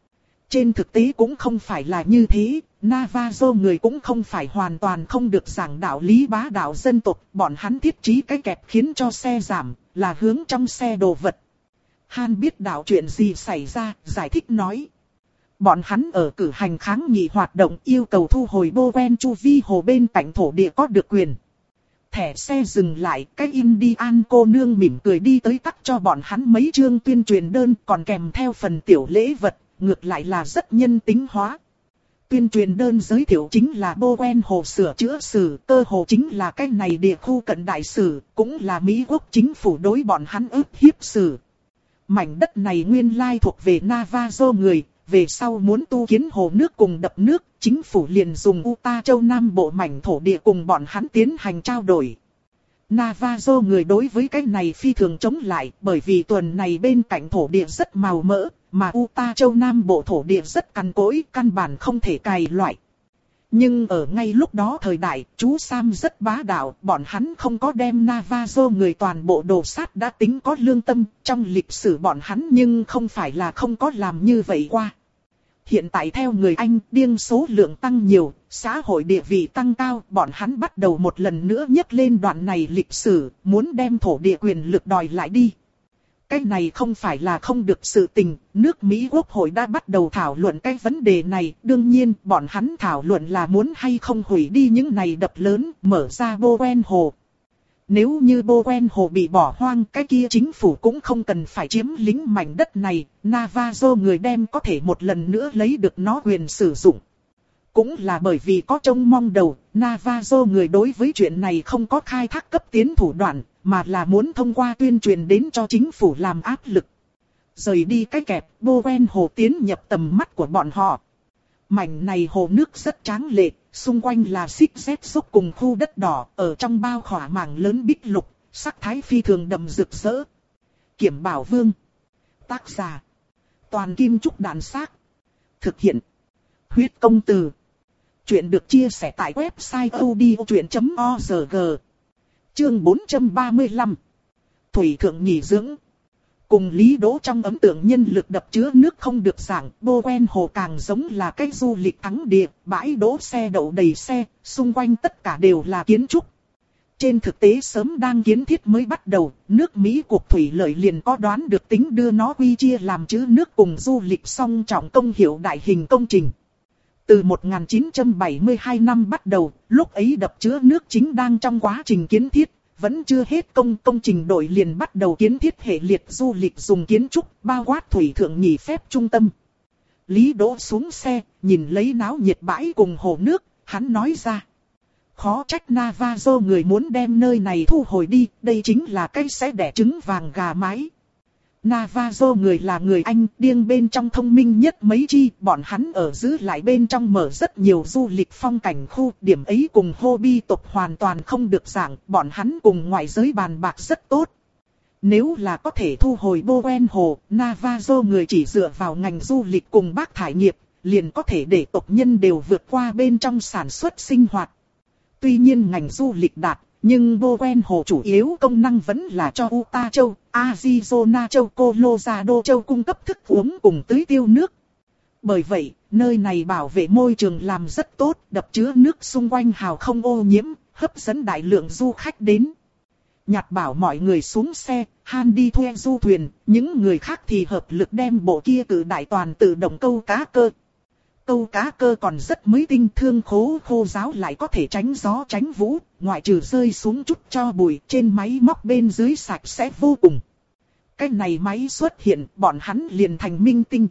Trên thực tế cũng không phải là như thế, Navajo người cũng không phải hoàn toàn không được giảng đạo lý bá đạo dân tộc, bọn hắn thiết trí cái kẹp khiến cho xe giảm, là hướng trong xe đồ vật. Han biết đạo chuyện gì xảy ra, giải thích nói. Bọn hắn ở cử hành kháng nghị hoạt động yêu cầu thu hồi Bowen chu vi hồ bên cạnh thổ địa có được quyền. Thẻ xe dừng lại, cái Indian cô nương mỉm cười đi tới tắt cho bọn hắn mấy chương tuyên truyền đơn còn kèm theo phần tiểu lễ vật, ngược lại là rất nhân tính hóa. Tuyên truyền đơn giới thiệu chính là Bowen hồ sửa chữa sử, cơ hồ chính là cái này địa khu cận đại sử, cũng là Mỹ quốc chính phủ đối bọn hắn ức hiếp sử. Mảnh đất này nguyên lai thuộc về Navajo người, về sau muốn tu kiến hồ nước cùng đập nước, chính phủ liền dùng Utah châu Nam bộ mảnh thổ địa cùng bọn hắn tiến hành trao đổi. Navajo người đối với cái này phi thường chống lại, bởi vì tuần này bên cạnh thổ địa rất màu mỡ, mà Utah châu Nam bộ thổ địa rất cằn cỗi, căn bản không thể cày loại. Nhưng ở ngay lúc đó thời đại, chú Sam rất bá đạo, bọn hắn không có đem Navajo người toàn bộ đồ sát đã tính có lương tâm, trong lịch sử bọn hắn nhưng không phải là không có làm như vậy qua. Hiện tại theo người Anh, điên số lượng tăng nhiều, xã hội địa vị tăng cao, bọn hắn bắt đầu một lần nữa nhắc lên đoạn này lịch sử, muốn đem thổ địa quyền lực đòi lại đi. Cái này không phải là không được sự tình, nước Mỹ Quốc hội đã bắt đầu thảo luận cái vấn đề này, đương nhiên bọn hắn thảo luận là muốn hay không hủy đi những này đập lớn, mở ra Bowen hồ. Nếu như Bowen hồ bị bỏ hoang, cái kia chính phủ cũng không cần phải chiếm lĩnh mảnh đất này, Navajo người đem có thể một lần nữa lấy được nó quyền sử dụng. Cũng là bởi vì có trông mong đầu, Navajo người đối với chuyện này không có khai thác cấp tiến thủ đoạn, mà là muốn thông qua tuyên truyền đến cho chính phủ làm áp lực. Rời đi cái kẹp, Bowen hồ tiến nhập tầm mắt của bọn họ. Mảnh này hồ nước rất tráng lệ, xung quanh là xích rét xúc cùng khu đất đỏ, ở trong bao khỏa mảng lớn bích lục, sắc thái phi thường đậm rực rỡ. Kiểm Bảo Vương. Tác giả. Toàn Kim Trúc Đàn Xác. Thực hiện. Huyết Công Từ. Chuyện được chia sẻ tại website odchuyện chấm org. Chương bốn trăm ba mươi lăm. Thủy thượng nghỉ dưỡng. Cùng Lý Đỗ trong ấn tượng nhân lực đập chứa nước không được giảng, Bowen hồ càng giống là cái du lịch thắng địa, bãi đỗ xe đậu đầy xe, xung quanh tất cả đều là kiến trúc. Trên thực tế sớm đang kiến thiết mới bắt đầu, nước Mỹ Cục Thủy Lợi liền có đoán được tính đưa nó quy chia làm chứa nước cùng du lịch song trọng công hiệu đại hình công trình. Từ một nghìn chín trăm bảy mươi hai năm bắt đầu, lúc ấy đập chứa nước chính đang trong quá trình kiến thiết, vẫn chưa hết công công trình đội liền bắt đầu kiến thiết hệ liệt du lịch dùng kiến trúc, bao quát thủy thượng nghỉ phép trung tâm. Lý Đỗ xuống xe, nhìn lấy náo nhiệt bãi cùng hồ nước, hắn nói ra. Khó trách Navajo người muốn đem nơi này thu hồi đi, đây chính là cái sẽ đẻ trứng vàng gà mái. Navajo người là người Anh, điên bên trong thông minh nhất mấy chi, bọn hắn ở giữ lại bên trong mở rất nhiều du lịch phong cảnh khu, điểm ấy cùng Hobby tộc hoàn toàn không được giảng, bọn hắn cùng ngoại giới bàn bạc rất tốt. Nếu là có thể thu hồi Bowen hồ, Navajo người chỉ dựa vào ngành du lịch cùng bác thải nghiệp, liền có thể để tộc nhân đều vượt qua bên trong sản xuất sinh hoạt. Tuy nhiên ngành du lịch đạt, nhưng Bowen hồ chủ yếu công năng vẫn là cho Utah châu, Arizona châu, Colorado châu cung cấp thức uống cùng tưới tiêu nước. Bởi vậy, nơi này bảo vệ môi trường làm rất tốt, đập chứa nước xung quanh hào không ô nhiễm, hấp dẫn đại lượng du khách đến. Nhạt bảo mọi người xuống xe, Han đi thuê du thuyền, những người khác thì hợp lực đem bộ kia cử đại toàn tự động câu cá cơ. Câu cá cơ còn rất mới tinh, thương khố khô ráo lại có thể tránh gió tránh vũ, ngoại trừ rơi xuống chút cho bụi, trên máy móc bên dưới sạch sẽ vô cùng. Cái này máy xuất hiện, bọn hắn liền thành minh tinh.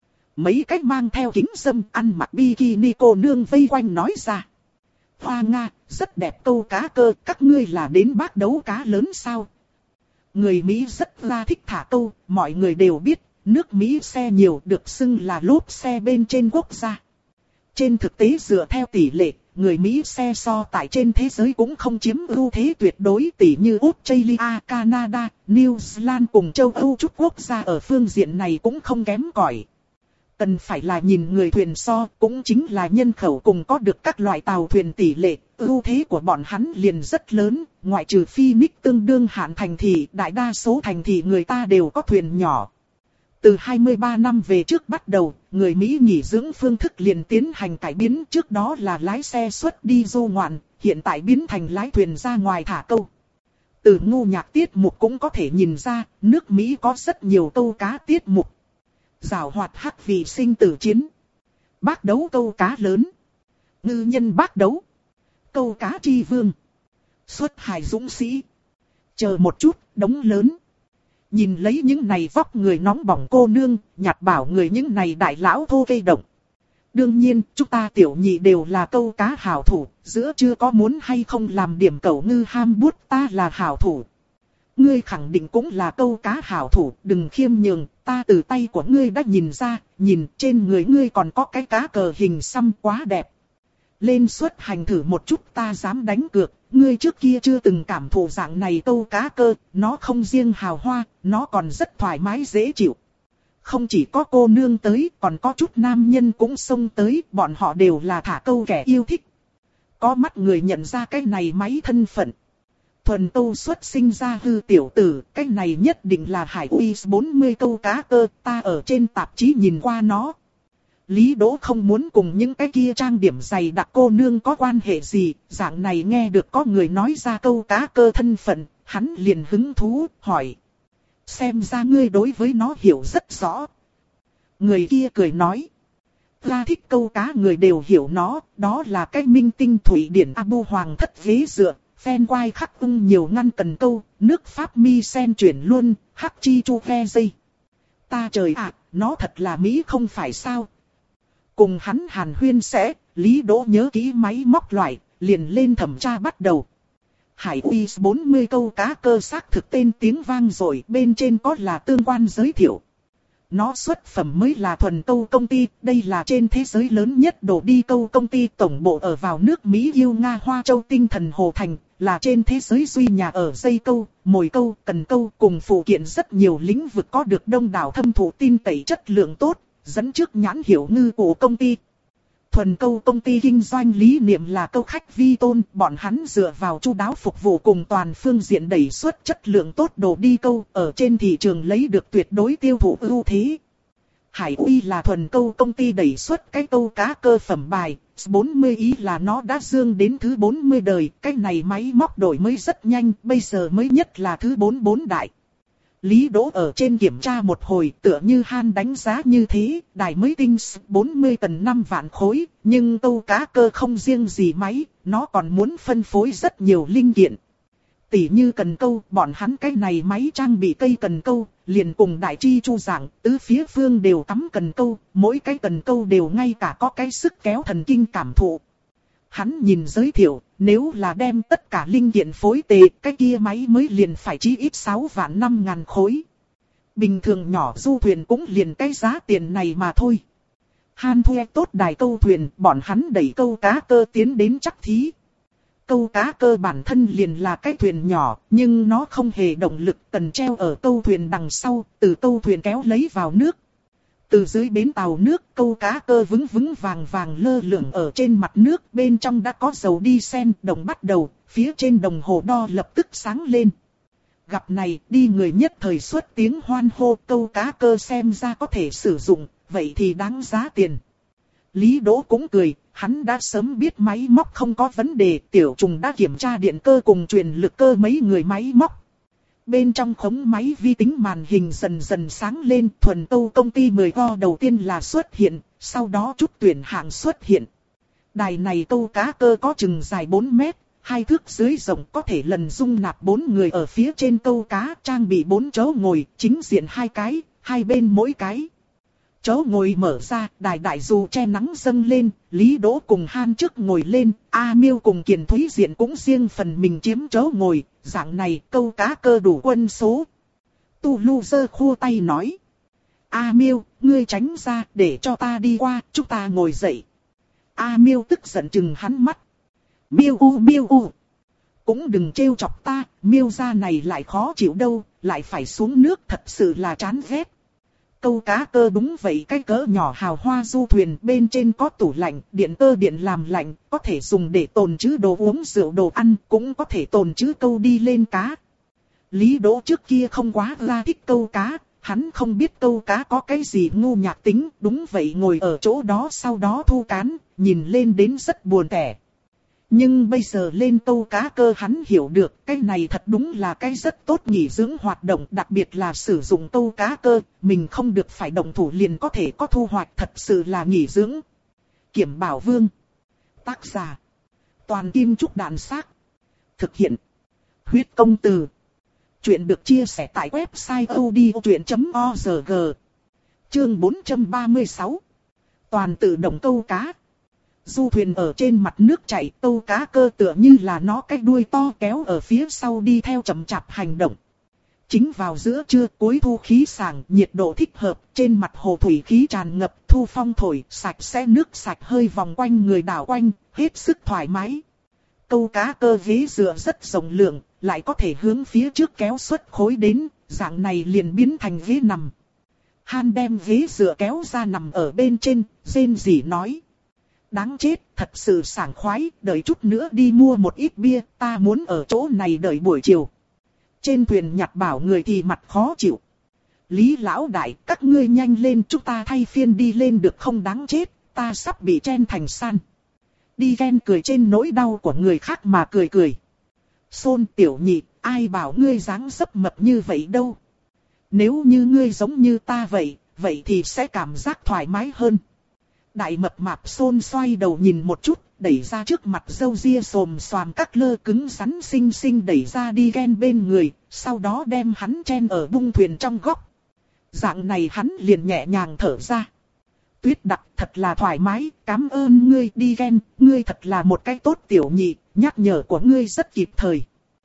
Mấy cách mang theo kính râm, ăn mặc bikini cô nương vây quanh nói ra. Hoa Nga, rất đẹp câu cá cơ, các ngươi là đến bác đấu cá lớn sao? Người Mỹ rất là thích thả câu, mọi người đều biết, nước Mỹ xe nhiều được xưng là lốp xe bên trên quốc gia. Trên thực tế dựa theo tỷ lệ, người Mỹ xe so tại trên thế giới cũng không chiếm ưu thế tuyệt đối, tỷ như Australia, Canada, New Zealand cùng châu Âu chút quốc gia ở phương diện này cũng không kém cỏi. Cần phải là nhìn người thuyền so, cũng chính là nhân khẩu cùng có được các loại tàu thuyền tỷ lệ, ưu thế của bọn hắn liền rất lớn, ngoại trừ Phoenix tương đương hạn thành thị, đại đa số thành thị người ta đều có thuyền nhỏ. Từ hai mươi ba năm về trước bắt đầu, người Mỹ nghỉ dưỡng phương thức liền tiến hành cải biến, trước đó là lái xe xuất đi du ngoạn, hiện tại biến thành lái thuyền ra ngoài thả câu. Từ ngu nhạc tiết mục cũng có thể nhìn ra, nước Mỹ có rất nhiều câu cá tiết mục. Giảo hoạt hắc vị sinh tử chiến, bác đấu câu cá lớn, ngư nhân bác đấu, câu cá tri vương, xuất hải dũng sĩ. Chờ một chút, đống lớn. Nhìn lấy những này vóc người nóng bỏng cô nương, nhạt bảo người những này đại lão thô cây động. Đương nhiên, chúng ta tiểu nhị đều là câu cá hảo thủ, giữa chưa có muốn hay không làm điểm cẩu ngư ham bút, ta là hảo thủ. Ngươi khẳng định cũng là câu cá hảo thủ, đừng khiêm nhường, ta từ tay của ngươi đã nhìn ra, nhìn trên người ngươi còn có cái cá cờ hình xăm quá đẹp. Lên xuất hành thử một chút, ta dám đánh cược, ngươi trước kia chưa từng cảm thụ dạng này câu cá cơ, nó không riêng hào hoa, nó còn rất thoải mái dễ chịu. Không chỉ có cô nương tới, còn có chút nam nhân cũng xông tới, bọn họ đều là thả câu kẻ yêu thích. Có mắt người nhận ra cái này máy thân phận. Thuần câu xuất sinh ra hư tiểu tử, cái này nhất định là Hải Uy bốn mươi câu cá cơ, ta ở trên tạp chí nhìn qua nó. Lý Đỗ không muốn cùng những cái kia trang điểm dày đặc cô nương có quan hệ gì, dạng này nghe được có người nói ra câu cá cơ thân phận, hắn liền hứng thú, hỏi. Xem ra ngươi đối với nó hiểu rất rõ. Người kia cười nói. Ra thích câu cá người đều hiểu nó, đó là cái minh tinh Thụy Điển Abu Hoàng thất ghế dựa, phen quai khắc ung nhiều ngăn cần câu, nước Pháp mi sen chuyển luôn, hắc chi chu ve dây. Ta trời ạ, nó thật là Mỹ không phải sao? Cùng hắn hàn huyên sẽ, Lý Đỗ nhớ kỹ máy móc loại, liền lên thẩm tra bắt đầu. Hải Uy bốn mươi câu cá cơ xác thực tên tiếng vang rồi, bên trên có là tương quan giới thiệu. Nó xuất phẩm mới là thuần câu công ty, đây là trên thế giới lớn nhất đổ đi câu công ty tổng bộ ở vào nước Mỹ yêu Nga Hoa Châu tinh thần Hồ Thành, là trên thế giới duy nhà ở dây câu, mồi câu, cần câu cùng phụ kiện rất nhiều lĩnh vực có được đông đảo thâm thụ tin cậy chất lượng tốt, dẫn trước nhãn hiệu ngư của công ty. Thuần câu công ty kinh doanh lý niệm là câu khách vi tôn, bọn hắn dựa vào chu đáo phục vụ cùng toàn phương diện đẩy xuất chất lượng tốt đồ đi câu, ở trên thị trường lấy được tuyệt đối tiêu thụ ưu thế. Hải Uy là thuần câu công ty đẩy xuất cái câu cá cơ phẩm bài, bốn mươi ý là nó đã dương đến thứ bốn mươi đời, cái này máy móc đổi mới rất nhanh, bây giờ mới nhất là thứ bốn mươi bốn đại. Lý Đỗ ở trên kiểm tra một hồi tựa như han đánh giá như thế, đài mới tinh bốn mươi tần năm vạn khối, nhưng câu cá cơ không riêng gì máy, nó còn muốn phân phối rất nhiều linh kiện. Tỷ như cần câu, bọn hắn cái này máy trang bị cây cần câu, liền cùng đại chi chu dạng, tứ phía phương đều cắm cần câu, mỗi cái cần câu đều ngay cả có cái sức kéo thần kinh cảm thụ. Hắn nhìn giới thiệu, nếu là đem tất cả linh kiện phối tề, cái kia máy mới liền phải chí ít sáu vạn năm ngàn khối. Bình thường nhỏ du thuyền cũng liền cái giá tiền này mà thôi. Han thuê tốt đài câu thuyền, bọn hắn đẩy câu cá cơ tiến đến chắc thí. Câu cá cơ bản thân liền là cái thuyền nhỏ, nhưng nó không hề động lực, cần treo ở câu thuyền đằng sau, từ câu thuyền kéo lấy vào nước. Từ dưới bến tàu nước, câu cá cơ vững vững vàng vàng lơ lửng ở trên mặt nước, bên trong đã có dầu đi sen, đồng bắt đầu, phía trên đồng hồ đo lập tức sáng lên. Gặp này, đi người nhất thời xuất tiếng hoan hô, câu cá cơ xem ra có thể sử dụng, vậy thì đáng giá tiền. Lý Đỗ cũng cười, hắn đã sớm biết máy móc không có vấn đề, tiểu trùng đã kiểm tra điện cơ cùng truyền lực cơ mấy người máy móc. Bên trong khống máy vi tính màn hình dần dần sáng lên, thuần câu công ty mười go đầu tiên là xuất hiện, sau đó chút tuyển hạng xuất hiện. Đài này câu cá cơ có chừng dài bốn mét, hai thước dưới rộng, có thể lần dung nạp bốn người ở phía trên câu cá, trang bị bốn chỗ ngồi, chính diện hai cái, hai bên mỗi cái. Chỗ ngồi mở ra, đài đại dù che nắng dâng lên, Lý Đỗ cùng Han trước ngồi lên, A Miêu cùng Kiền Thúy Diện cũng riêng phần mình chiếm chỗ ngồi, dạng này câu cá cơ đủ quân số. Tu Lu giơ khô tay nói. A Miêu, ngươi tránh ra để cho ta đi qua, chúng ta ngồi dậy. A Miêu tức giận chừng hắn mắt. Miêu u miêu u. Cũng đừng trêu chọc ta, Miêu gia này lại khó chịu đâu, lại phải xuống nước, thật sự là chán ghét. Câu cá cơ đúng vậy, cái cỡ nhỏ hào hoa du thuyền, bên trên có tủ lạnh, điện cơ điện làm lạnh, có thể dùng để tồn trữ đồ uống rượu đồ ăn, cũng có thể tồn trữ câu đi lên cá. Lý Đỗ trước kia không quá ra thích câu cá, hắn không biết câu cá có cái gì ngu nhạc tính, đúng vậy ngồi ở chỗ đó sau đó thu cán, nhìn lên đến rất buồn tẻ. Nhưng bây giờ lên câu cá cơ hắn hiểu được cái này thật đúng là cái rất tốt nghỉ dưỡng hoạt động, đặc biệt là sử dụng câu cá cơ, mình không được phải động thủ liền có thể có thu hoạch, thật sự là nghỉ dưỡng. Kiểm Bảo Vương. Tác giả. Toàn Kim Trúc Đạn Xác. Thực hiện. Huyết Công Từ. Chuyện được chia sẻ tại website odchuyện chấm org. Chương bốn trăm ba mươi sáu. Toàn tự động câu cá. Du thuyền ở trên mặt nước chảy, câu cá cơ tựa như là nó cái đuôi to kéo ở phía sau đi theo chậm chạp hành động. Chính vào giữa trưa, cuối thu khí sảng, nhiệt độ thích hợp, trên mặt hồ thủy khí tràn ngập, thu phong thổi, sạch sẽ nước sạch hơi vòng quanh người đảo quanh, hết sức thoải mái. Câu cá cơ ghế dựa rất rộng lượng, lại có thể hướng phía trước kéo xuất khối đến, dạng này liền biến thành ghế nằm. Han đem ghế dựa kéo ra nằm ở bên trên, rên rỉ nói. Đáng chết, thật sự sảng khoái, đợi chút nữa đi mua một ít bia, ta muốn ở chỗ này đợi buổi chiều. Trên thuyền nhặt bảo người thì mặt khó chịu. Lý lão đại, các ngươi nhanh lên, chúng ta thay phiên đi lên được không, đáng chết, ta sắp bị chen thành san. Đi ghen cười trên nỗi đau của người khác mà cười cười. Xôn tiểu nhị, ai bảo ngươi dáng dấp mập như vậy đâu. Nếu như ngươi giống như ta vậy, vậy thì sẽ cảm giác thoải mái hơn. Đại mập mạp Xôn xoay đầu nhìn một chút, đẩy ra trước mặt râu ria xồm xoàm các lơ cứng rắn xinh xinh đẩy ra đi ghen bên người, sau đó đem hắn chen ở bung thuyền trong góc. Dạng này hắn liền nhẹ nhàng thở ra. Tuyết Đặc, thật là thoải mái, cảm ơn ngươi đi ghen, ngươi thật là một cái tốt tiểu nhị, nhắc nhở của ngươi rất kịp thời.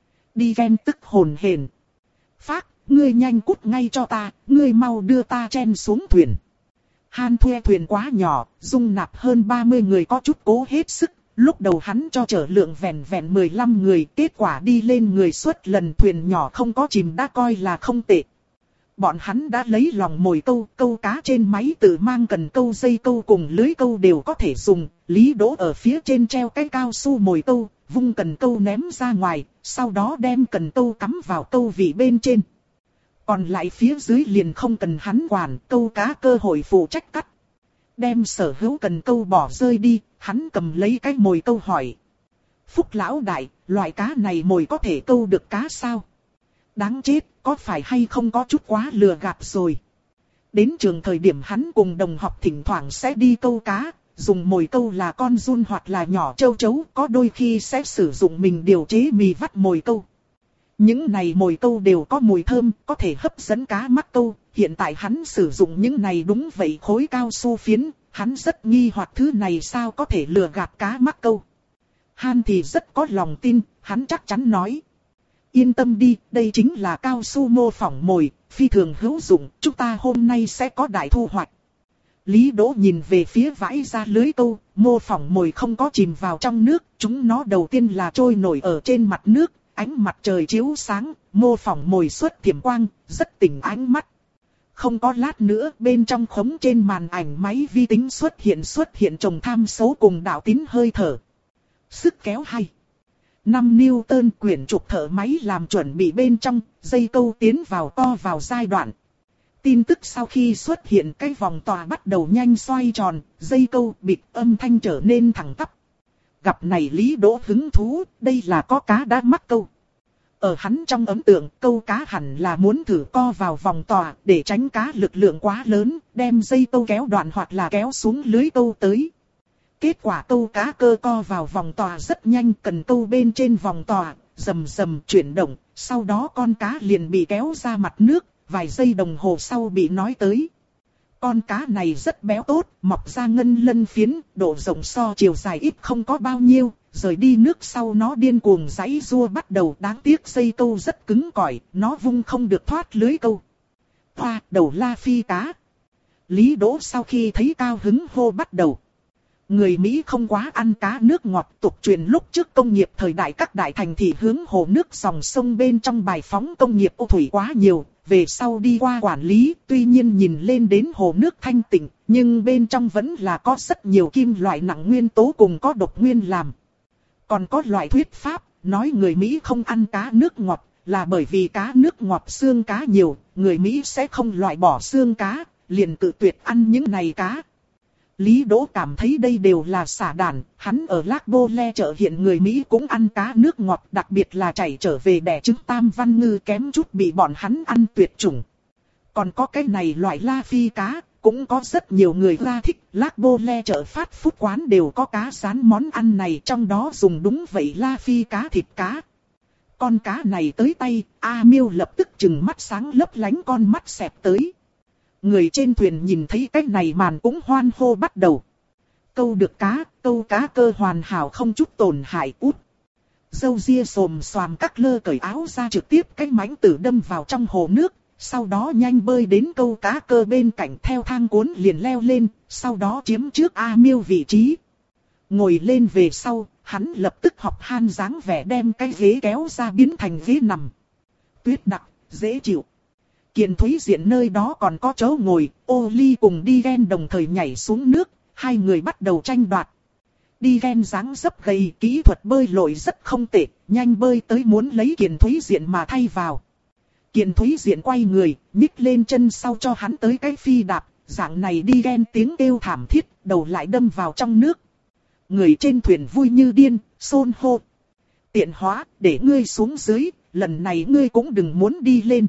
Đi ghen tức hồn hển. Phác, ngươi nhanh cút ngay cho ta, ngươi mau đưa ta chen xuống thuyền. Han thuê thuyền quá nhỏ, dung nạp hơn ba mươi người có chút cố hết sức. Lúc đầu hắn cho chở lượng vẹn vẹn mười lăm người, kết quả đi lên người suốt lần thuyền nhỏ không có chìm đã coi là không tệ. Bọn hắn đã lấy lòng mồi câu, câu cá trên máy tự mang cần câu, dây câu cùng lưới câu đều có thể dùng. Lý Đỗ ở phía trên treo cái cao su mồi câu, vung cần câu ném ra ngoài, sau đó đem cần câu cắm vào câu vị bên trên. Còn lại phía dưới liền không cần hắn quản, câu cá cơ hội phụ trách cắt. Đem sở hữu cần câu bỏ rơi đi, hắn cầm lấy cái mồi câu hỏi. Phúc lão đại, loại cá này mồi có thể câu được cá sao? Đáng chết, có phải hay không có chút quá lừa gạt rồi. Đến trường thời điểm hắn cùng đồng học thỉnh thoảng sẽ đi câu cá, dùng mồi câu là con giun hoặc là nhỏ châu chấu, có đôi khi sẽ sử dụng mình điều chế mì vắt mồi câu. Những này mồi câu đều có mùi thơm, có thể hấp dẫn cá mắc câu, hiện tại hắn sử dụng những này đúng vậy khối cao su phiến, hắn rất nghi hoặc thứ này sao có thể lừa gạt cá mắc câu. Han thì rất có lòng tin, hắn chắc chắn nói. Yên tâm đi, đây chính là cao su mô phỏng mồi, phi thường hữu dụng, chúng ta hôm nay sẽ có đại thu hoạch. Lý Đỗ nhìn về phía vãi ra lưới câu, mô phỏng mồi không có chìm vào trong nước, chúng nó đầu tiên là trôi nổi ở trên mặt nước, ánh mặt trời chiếu sáng, mô phỏng mồi xuất thiểm quang, rất tỉnh ánh mắt. Không có lát nữa, bên trong khống trên màn ảnh máy vi tính xuất hiện xuất hiện chồng tham số cùng đạo tín hơi thở. Sức kéo hay. năm Newton quyển trục thở máy làm chuẩn bị bên trong, dây câu tiến vào co vào giai đoạn. Tin tức sau khi xuất hiện cái vòng tòa bắt đầu nhanh xoay tròn, dây câu bịch âm thanh trở nên thẳng tắp. Gặp này Lý Đỗ hứng thú, đây là có cá đã mắc câu. Ở hắn trong ấn tượng, câu cá hẳn là muốn thử co vào vòng tòa để tránh cá lực lượng quá lớn, đem dây câu kéo đoạn hoặc là kéo xuống lưới câu tới. Kết quả câu cá cơ co vào vòng tòa rất nhanh, cần câu bên trên vòng tòa, rầm rầm chuyển động, sau đó con cá liền bị kéo ra mặt nước, vài giây đồng hồ sau bị nói tới. Con cá này rất béo tốt, mọc ra ngân lân phiến, độ rộng so chiều dài ít không có bao nhiêu, rời đi nước sau nó điên cuồng giãy giụa bắt đầu, đáng tiếc dây câu rất cứng cỏi, nó vung không được thoát lưới câu. Hoa, đầu La Phi cá. Lý Đỗ sau khi thấy cao hứng hô bắt đầu. Người Mỹ không quá ăn cá nước ngọt, tục truyền lúc trước công nghiệp thời đại các đại thành thị hướng hồ nước dòng sông bên trong bài phóng công nghiệp ô thủy quá nhiều, về sau đi qua quản lý, tuy nhiên nhìn lên đến hồ nước thanh tịnh, nhưng bên trong vẫn là có rất nhiều kim loại nặng nguyên tố cùng có độc nguyên làm. Còn có loại thuyết pháp, nói người Mỹ không ăn cá nước ngọt, là bởi vì cá nước ngọt xương cá nhiều, người Mỹ sẽ không loại bỏ xương cá, liền tự tuyệt ăn những này cá. Lý Đỗ cảm thấy đây đều là xả đản, hắn ở Lac Bole chợ hiện người Mỹ cũng ăn cá nước ngọt, đặc biệt là chạy trở về đẻ trứng tam văn ngư kém chút bị bọn hắn ăn tuyệt chủng. Còn có cái này loại La Phi cá, cũng có rất nhiều người ra thích, Lac Bole chợ phát food quán đều có cá rán món ăn này, trong đó dùng đúng vậy La Phi cá thịt cá. Con cá này tới tay, A Miêu lập tức trừng mắt sáng lấp lánh con mắt xẹp tới. Người trên thuyền nhìn thấy cách này màn cũng hoan hô bắt đầu. Câu được cá, câu cá cơ hoàn hảo không chút tổn hại út. Dâu ria xồm xoàm các lơ cởi áo ra trực tiếp cái mãnh tử đâm vào trong hồ nước. Sau đó nhanh bơi đến câu cá cơ bên cạnh theo thang cuốn liền leo lên, sau đó chiếm trước A Miêu vị trí. Ngồi lên về sau, hắn lập tức học han dáng vẻ đem cái ghế kéo ra biến thành ghế nằm. Tuyết đặc, dễ chịu. Kiền Thúy Diện nơi đó còn có chỗ ngồi, Ô Ly cùng Đi Ghen đồng thời nhảy xuống nước, hai người bắt đầu tranh đoạt. Đi Ghen dáng dấp gầy, kỹ thuật bơi lội rất không tệ, nhanh bơi tới muốn lấy Kiền Thúy Diện mà thay vào. Kiền Thúy Diện quay người, nhích lên chân sau cho hắn tới cái phi đạp, dạng này Đi Ghen tiếng kêu thảm thiết, đầu lại đâm vào trong nước. Người trên thuyền vui như điên, xôn hô. Tiện hóa, để ngươi xuống dưới, lần này ngươi cũng đừng muốn đi lên.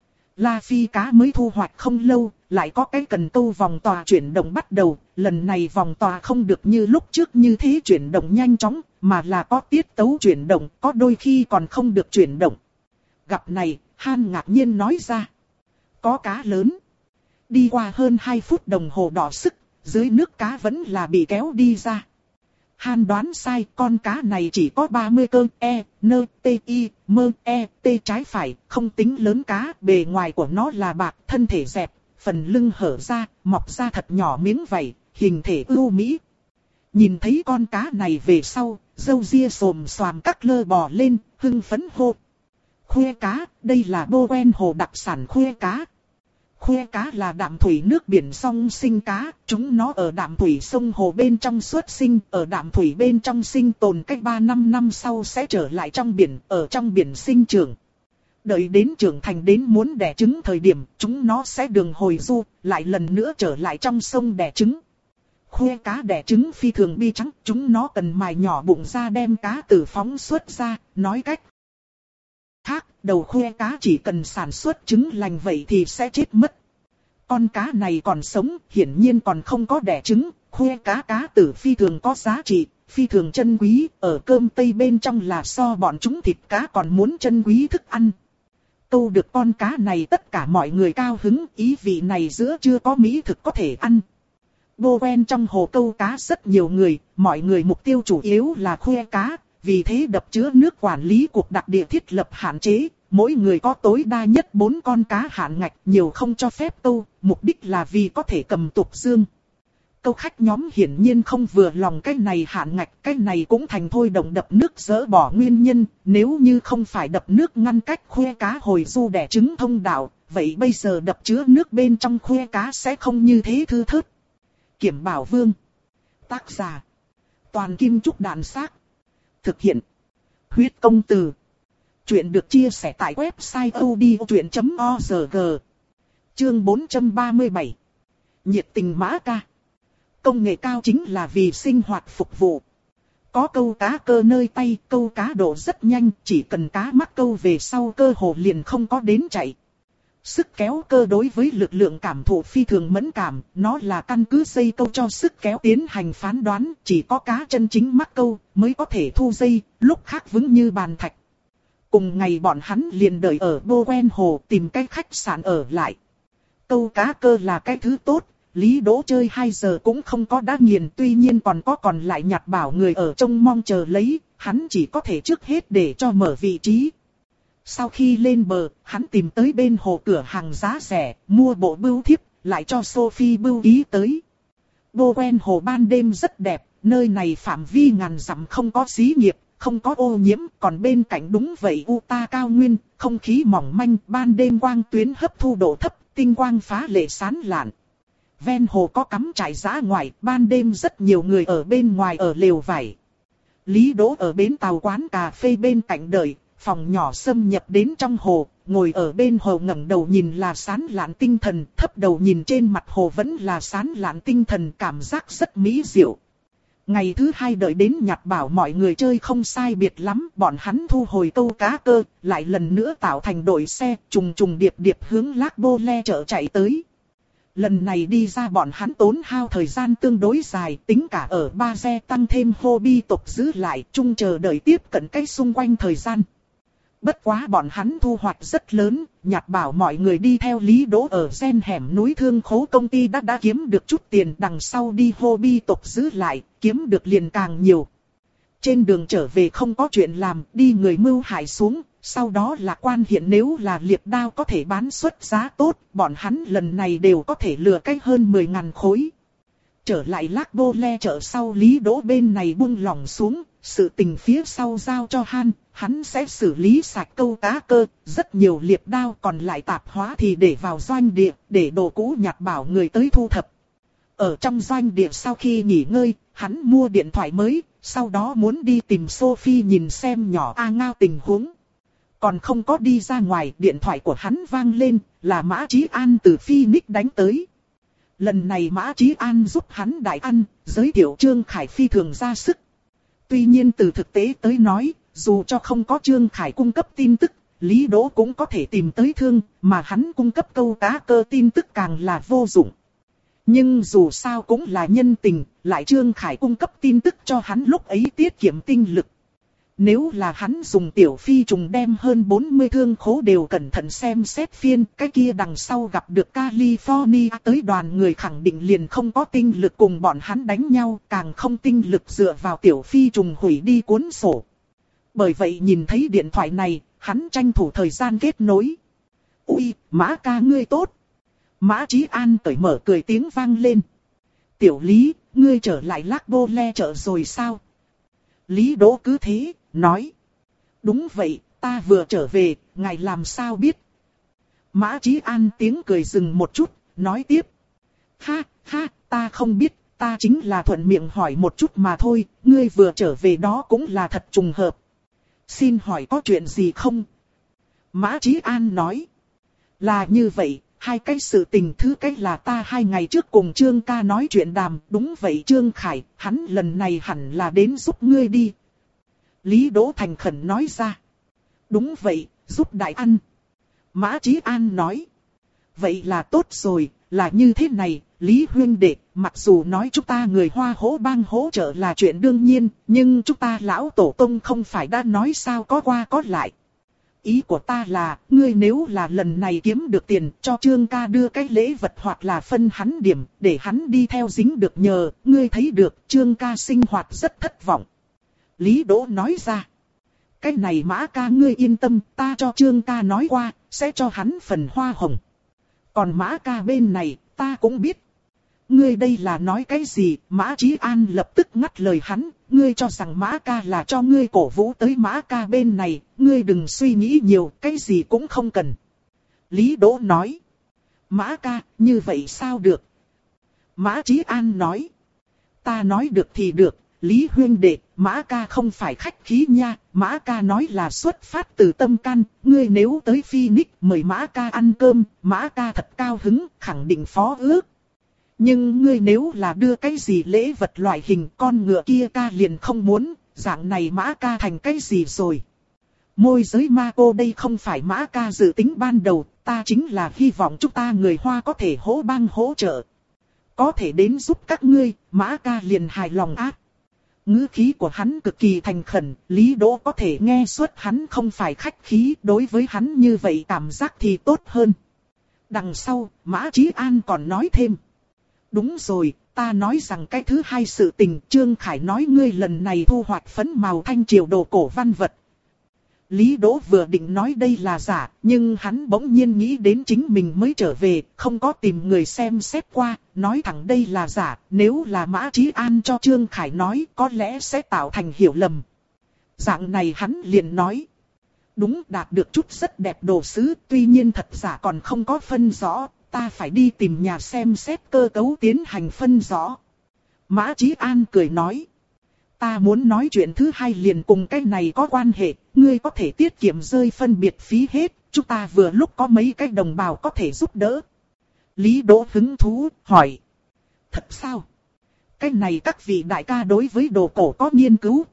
La Phi cá mới thu hoạch không lâu, lại có cái cần câu vòng tòa chuyển động bắt đầu, lần này vòng tòa không được như lúc trước như thế chuyển động nhanh chóng, mà là có tiết tấu chuyển động, có đôi khi còn không được chuyển động. Gặp này, Han ngạc nhiên nói ra. Có cá lớn. Đi qua hơn hai phút đồng hồ đỏ sức, dưới nước cá vẫn là bị kéo đi ra. Han đoán sai, con cá này chỉ có ba mươi cơ, E, N, T, I, mơ, E, T trái phải, không tính lớn cá, bề ngoài của nó là bạc, thân thể dẹp, phần lưng hở ra, mọc ra thật nhỏ miếng vảy, hình thể ưu mỹ. Nhìn thấy con cá này về sau, râu ria xồm xoàm các lơ bò lên, hưng phấn hô. Khuê cá, đây là bô quen hồ đặc sản khuê cá. Khuê cá là đạm thủy nước biển song sinh cá, chúng nó ở đạm thủy sông hồ bên trong xuất sinh, ở đạm thủy bên trong sinh tồn cách ba năm năm sau sẽ trở lại trong biển, ở trong biển sinh trưởng. Đợi đến trưởng thành đến muốn đẻ trứng thời điểm, chúng nó sẽ đường hồi du, lại lần nữa trở lại trong sông đẻ trứng. Khuê cá đẻ trứng phi thường bi trắng, chúng nó cần mài nhỏ bụng ra đem cá tử phóng xuất ra, nói cách khác, đầu khuê cá chỉ cần sản xuất trứng lành vậy thì sẽ chết mất. Con cá này còn sống, hiển nhiên còn không có đẻ trứng, khuê cá cá tử phi thường có giá trị, phi thường chân quý, ở cơm Tây bên trong là so bọn chúng thịt cá còn muốn chân quý thức ăn. Câu được con cá này tất cả mọi người cao hứng, ý vị này giữa chưa có mỹ thực có thể ăn. Bô quen trong hồ câu cá rất nhiều người, mọi người mục tiêu chủ yếu là khuê cá. Vì thế đập chứa nước quản lý cuộc đặc địa thiết lập hạn chế, mỗi người có tối đa nhất bốn con cá hạn ngạch, nhiều không cho phép câu, mục đích là vì có thể cầm tục dương. Câu khách nhóm hiển nhiên không vừa lòng cái này hạn ngạch, cái này cũng thành thôi động đập nước dỡ bỏ nguyên nhân, nếu như không phải đập nước ngăn cách khuê cá hồi du đẻ trứng thông đạo, vậy bây giờ đập chứa nước bên trong khuê cá sẽ không như thế thư thớt. Kiểm Bảo Vương. Tác giả. Toàn Kim Trúc Đạn Xác. Thực hiện. Huyết Công Từ. Chuyện được chia sẻ tại website odchuyện chấm org. Chương bốn trăm ba mươi bảy. Nhiệt tình mã ca. Công nghệ cao chính là vì sinh hoạt phục vụ. Có câu cá cơ nơi tay, câu cá độ rất nhanh, chỉ cần cá mắc câu về sau cơ hồ liền không có đến chạy. Sức kéo cơ đối với lực lượng cảm thụ phi thường mẫn cảm, nó là căn cứ dây câu cho sức kéo tiến hành phán đoán, chỉ có cá chân chính mắc câu mới có thể thu dây, lúc khác vững như bàn thạch. Cùng ngày bọn hắn liền đợi ở Bô Quen Hồ tìm cái khách sạn ở lại. Câu cá cơ là cái thứ tốt, Lý Đỗ chơi hai giờ cũng không có đã nghiền, tuy nhiên còn có còn lại nhặt bảo người ở trông mong chờ lấy, hắn chỉ có thể trước hết để cho mở vị trí. Sau khi lên bờ, hắn tìm tới bên hồ cửa hàng giá rẻ, mua bộ bưu thiếp, lại cho Sophie bưu ký tới. Bô Quen Hồ ban đêm rất đẹp, nơi này phạm vi ngàn dặm không có xí nghiệp, không có ô nhiễm, còn bên cạnh đúng vậy Utah cao nguyên, không khí mỏng manh, ban đêm quang tuyến hấp thu độ thấp, tinh quang phá lệ sáng lạn. Ven hồ có cắm trại dã ngoại, ban đêm rất nhiều người ở bên ngoài ở lều vải. Lý Đỗ ở bến tàu quán cà phê bên cạnh đợi, phòng nhỏ xâm nhập đến trong hồ, ngồi ở bên hồ ngẩng đầu nhìn là sáng lạn tinh thần, thấp đầu nhìn trên mặt hồ vẫn là sáng lạn tinh thần, cảm giác rất mỹ diệu. Ngày thứ hai đợi đến nhặt bảo mọi người chơi không sai biệt lắm, bọn hắn thu hồi câu cá cơ, lại lần nữa tạo thành đội xe, trùng trùng điệp điệp hướng Lac Bô Le chợ chạy tới. Lần này đi ra bọn hắn tốn hao thời gian tương đối dài, tính cả ở Ba Xe tăng thêm hobby tộc giữ lại, chung chờ đợi tiếp cận cách xung quanh thời gian. Bất quá bọn hắn thu hoạch rất lớn, nhặt bảo mọi người đi theo Lý Đỗ ở gen hẻm núi thương khố công ty đã đã kiếm được chút tiền, đằng sau đi hobby tộc giữ lại, kiếm được liền càng nhiều. Trên đường trở về không có chuyện làm, đi người mưu hại xuống, sau đó là quan hiện nếu là liệp đao có thể bán xuất giá tốt, bọn hắn lần này đều có thể lừa cách hơn mười ngàn khối. Trở lại Lac Bô Le chợ sau, Lý Đỗ bên này buông lỏng xuống, sự tình phía sau giao cho Han, hắn sẽ xử lý sạch câu cá cơ, rất nhiều liệp đao còn lại tạp hóa thì để vào doanh địa, để đồ cũ nhặt bảo người tới thu thập. Ở trong doanh địa sau khi nghỉ ngơi, hắn mua điện thoại mới, sau đó muốn đi tìm Sophie nhìn xem nhỏ A Ngao tình huống. Còn không có đi ra ngoài, điện thoại của hắn vang lên, là Mã Chí An từ Phoenix đánh tới. Lần này Mã Chí An giúp hắn đại ăn, giới thiệu Trương Khải phi thường ra sức. Tuy nhiên từ thực tế tới nói, dù cho không có Trương Khải cung cấp tin tức, Lý Đỗ cũng có thể tìm tới thương, mà hắn cung cấp câu cá cơ tin tức càng là vô dụng. Nhưng dù sao cũng là nhân tình, lại Trương Khải cung cấp tin tức cho hắn lúc ấy tiết kiệm tinh lực. Nếu là hắn dùng tiểu phi trùng đem hơn bốn mươi thương khố đều cẩn thận xem xét phiên, cái kia đằng sau gặp được California tới đoàn người khẳng định liền không có tinh lực cùng bọn hắn đánh nhau, càng không tinh lực dựa vào tiểu phi trùng hủy đi cuốn sổ. Bởi vậy nhìn thấy điện thoại này, hắn tranh thủ thời gian kết nối. Ui, Mã ca ngươi tốt. Mã Chí An cởi mở cười tiếng vang lên. Tiểu Lý, ngươi trở lại Lac Bô Le chợ rồi sao? Lý Đỗ cứ thế, nói. Đúng vậy, ta vừa trở về, ngài làm sao biết? Mã Chí An tiếng cười dừng một chút, nói tiếp. Ha, ha, ta không biết, ta chính là thuận miệng hỏi một chút mà thôi, ngươi vừa trở về đó cũng là thật trùng hợp. Xin hỏi có chuyện gì không? Mã Chí An nói. Là như vậy, hai cái sự tình, thứ cách là ta hai ngày trước cùng Trương ca nói chuyện đàm, đúng vậy Trương Khải, hắn lần này hẳn là đến giúp ngươi đi. Lý Đỗ thành khẩn nói ra. Đúng vậy, giúp đại ăn. Mã Chí An nói. Vậy là tốt rồi, là như thế này, Lý huynh đệ, mặc dù nói chúng ta người Hoa hỗ bang hỗ trợ là chuyện đương nhiên, nhưng chúng ta lão tổ tông không phải đã nói sao có qua có lại. Ý của ta là, ngươi nếu là lần này kiếm được tiền, cho Trương ca đưa cái lễ vật hoặc là phân hắn điểm, để hắn đi theo dính được nhờ, ngươi thấy được, Trương ca sinh hoạt rất thất vọng. Lý Đỗ nói ra. Cái này Mã ca ngươi yên tâm, ta cho Trương ca nói qua, sẽ cho hắn phần hoa hồng. Còn Mã ca bên này, ta cũng biết. Ngươi đây là nói cái gì? Mã Chí An lập tức ngắt lời hắn, ngươi cho rằng Mã ca là cho ngươi cổ vũ tới Mã ca bên này, ngươi đừng suy nghĩ nhiều, cái gì cũng không cần. Lý Đỗ nói. Mã ca, như vậy sao được? Mã Chí An nói. Ta nói được thì được, Lý huynh đệ, Mã ca không phải khách khí nha, Mã ca nói là xuất phát từ tâm can, ngươi nếu tới Phoenix mời Mã ca ăn cơm, Mã ca thật cao hứng, khẳng định phó ước. Nhưng ngươi nếu là đưa cái gì lễ vật loại hình con ngựa kia ca liền không muốn, dạng này Mã ca thành cái gì rồi? Môi giới ma cô đây không phải Mã ca dự tính ban đầu, ta chính là hy vọng chúng ta người Hoa có thể hỗ bang hỗ trợ. Có thể đến giúp các ngươi, Mã ca liền hài lòng ác. Ngữ khí của hắn cực kỳ thành khẩn, Lý Đỗ có thể nghe suốt hắn không phải khách khí, đối với hắn như vậy cảm giác thì tốt hơn. Đằng sau, Mã Chí An còn nói thêm. Đúng rồi, ta nói rằng cái thứ hai sự tình, Trương Khải nói ngươi lần này thu hoạch phấn màu thanh triều đồ cổ văn vật. Lý Đỗ vừa định nói đây là giả, nhưng hắn bỗng nhiên nghĩ đến chính mình mới trở về, không có tìm người xem xét qua, nói thẳng đây là giả, nếu là Mã Chí An cho Trương Khải nói có lẽ sẽ tạo thành hiểu lầm. Dạng này hắn liền nói. Đúng, đạt được chút rất đẹp đồ sứ, tuy nhiên thật giả còn không có phân rõ, ta phải đi tìm nhà xem xét cơ cấu tiến hành phân rõ. Mã Chí An cười nói. Ta muốn nói chuyện thứ hai liền cùng cái này có quan hệ, ngươi có thể tiết kiệm rơi phân biệt phí hết, chúng ta vừa lúc có mấy cái đồng bào có thể giúp đỡ. Lý Đỗ hứng thú, hỏi. Thật sao? Cái này các vị đại ca đối với đồ cổ có nghiên cứu.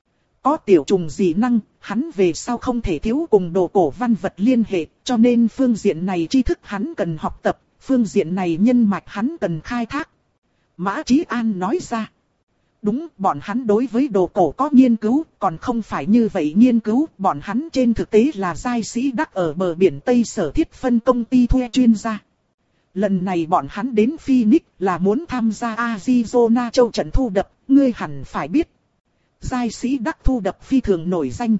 Có tiểu trùng dị năng, hắn về sau không thể thiếu cùng đồ cổ văn vật liên hệ, cho nên phương diện này tri thức hắn cần học tập, phương diện này nhân mạch hắn cần khai thác. Mã Chí An nói ra. Đúng, bọn hắn đối với đồ cổ có nghiên cứu, còn không phải như vậy nghiên cứu, bọn hắn trên thực tế là giai sĩ đắc ở bờ biển Tây Sở Thiết phân công ty thuê chuyên gia. Lần này bọn hắn đến Phoenix là muốn tham gia Arizona châu trận thu đập, ngươi hẳn phải biết. Giai sĩ đắc thu đập phi thường nổi danh.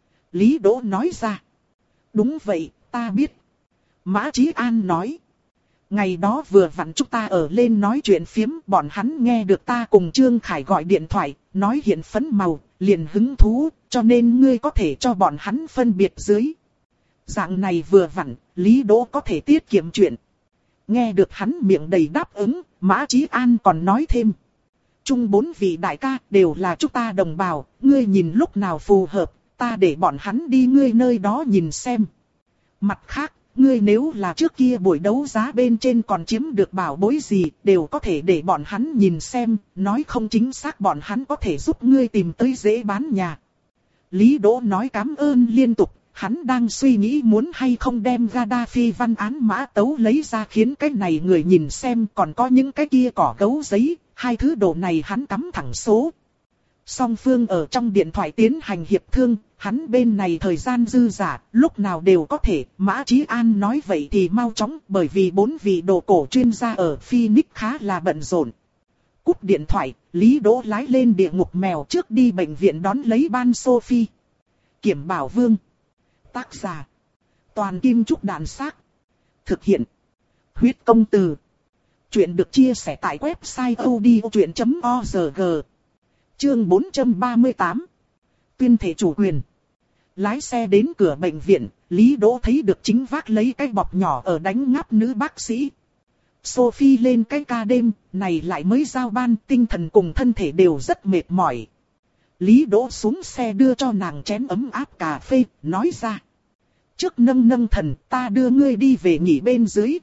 Lý Đỗ nói ra. Đúng vậy, ta biết. Mã Chí An nói. Ngày đó vừa vặn chúng ta ở lên nói chuyện phiếm, bọn hắn nghe được ta cùng Trương Khải gọi điện thoại, nói hiện phấn màu, liền hứng thú, cho nên ngươi có thể cho bọn hắn phân biệt dưới. Dạng này vừa vặn, Lý Đỗ có thể tiết kiệm chuyện. Nghe được hắn miệng đầy đáp ứng, Mã Chí An còn nói thêm. Chung bốn vị đại ca đều là chúng ta đồng bào, ngươi nhìn lúc nào phù hợp, ta để bọn hắn đi ngươi nơi đó nhìn xem. Mặt khác, ngươi nếu là trước kia buổi đấu giá bên trên còn chiếm được bảo bối gì, đều có thể để bọn hắn nhìn xem, nói không chính xác bọn hắn có thể giúp ngươi tìm tới dễ bán nhà. Lý Đỗ nói cảm ơn liên tục, hắn đang suy nghĩ muốn hay không đem Gaddafi văn án mã tấu lấy ra khiến cái này người nhìn xem, còn có những cái kia cỏ gấu giấy, hai thứ đồ này hắn cắm thẳng số. Song phương ở trong điện thoại tiến hành hiệp thương, hắn bên này thời gian dư dả, lúc nào đều có thể. Mã Chí An nói vậy thì mau chóng, bởi vì bốn vị đồ cổ chuyên gia ở Phoenix khá là bận rộn. Cúp điện thoại, Lý Đỗ lái lên địa ngục mèo trước đi bệnh viện đón lấy Ban Sophie. Kiểm Bảo Vương. Tác giả. Toàn Kim Trúc Đạn Xác. Thực hiện. Huyết Công Từ. Chuyện được chia sẻ tại website odchuyện chấm org. Chương bốn trăm ba mươi tám. Tuyên thể chủ quyền. Lái xe đến cửa bệnh viện, Lý Đỗ thấy được chính vác lấy cái bọc nhỏ ở đánh ngáp nữ bác sĩ. Sophie lên cái ca đêm, này lại mới giao ban, tinh thần cùng thân thể đều rất mệt mỏi. Lý Đỗ xuống xe đưa cho nàng chén ấm áp cà phê, nói ra. Trước nâng nâng thần, ta đưa ngươi đi về nghỉ bên dưới.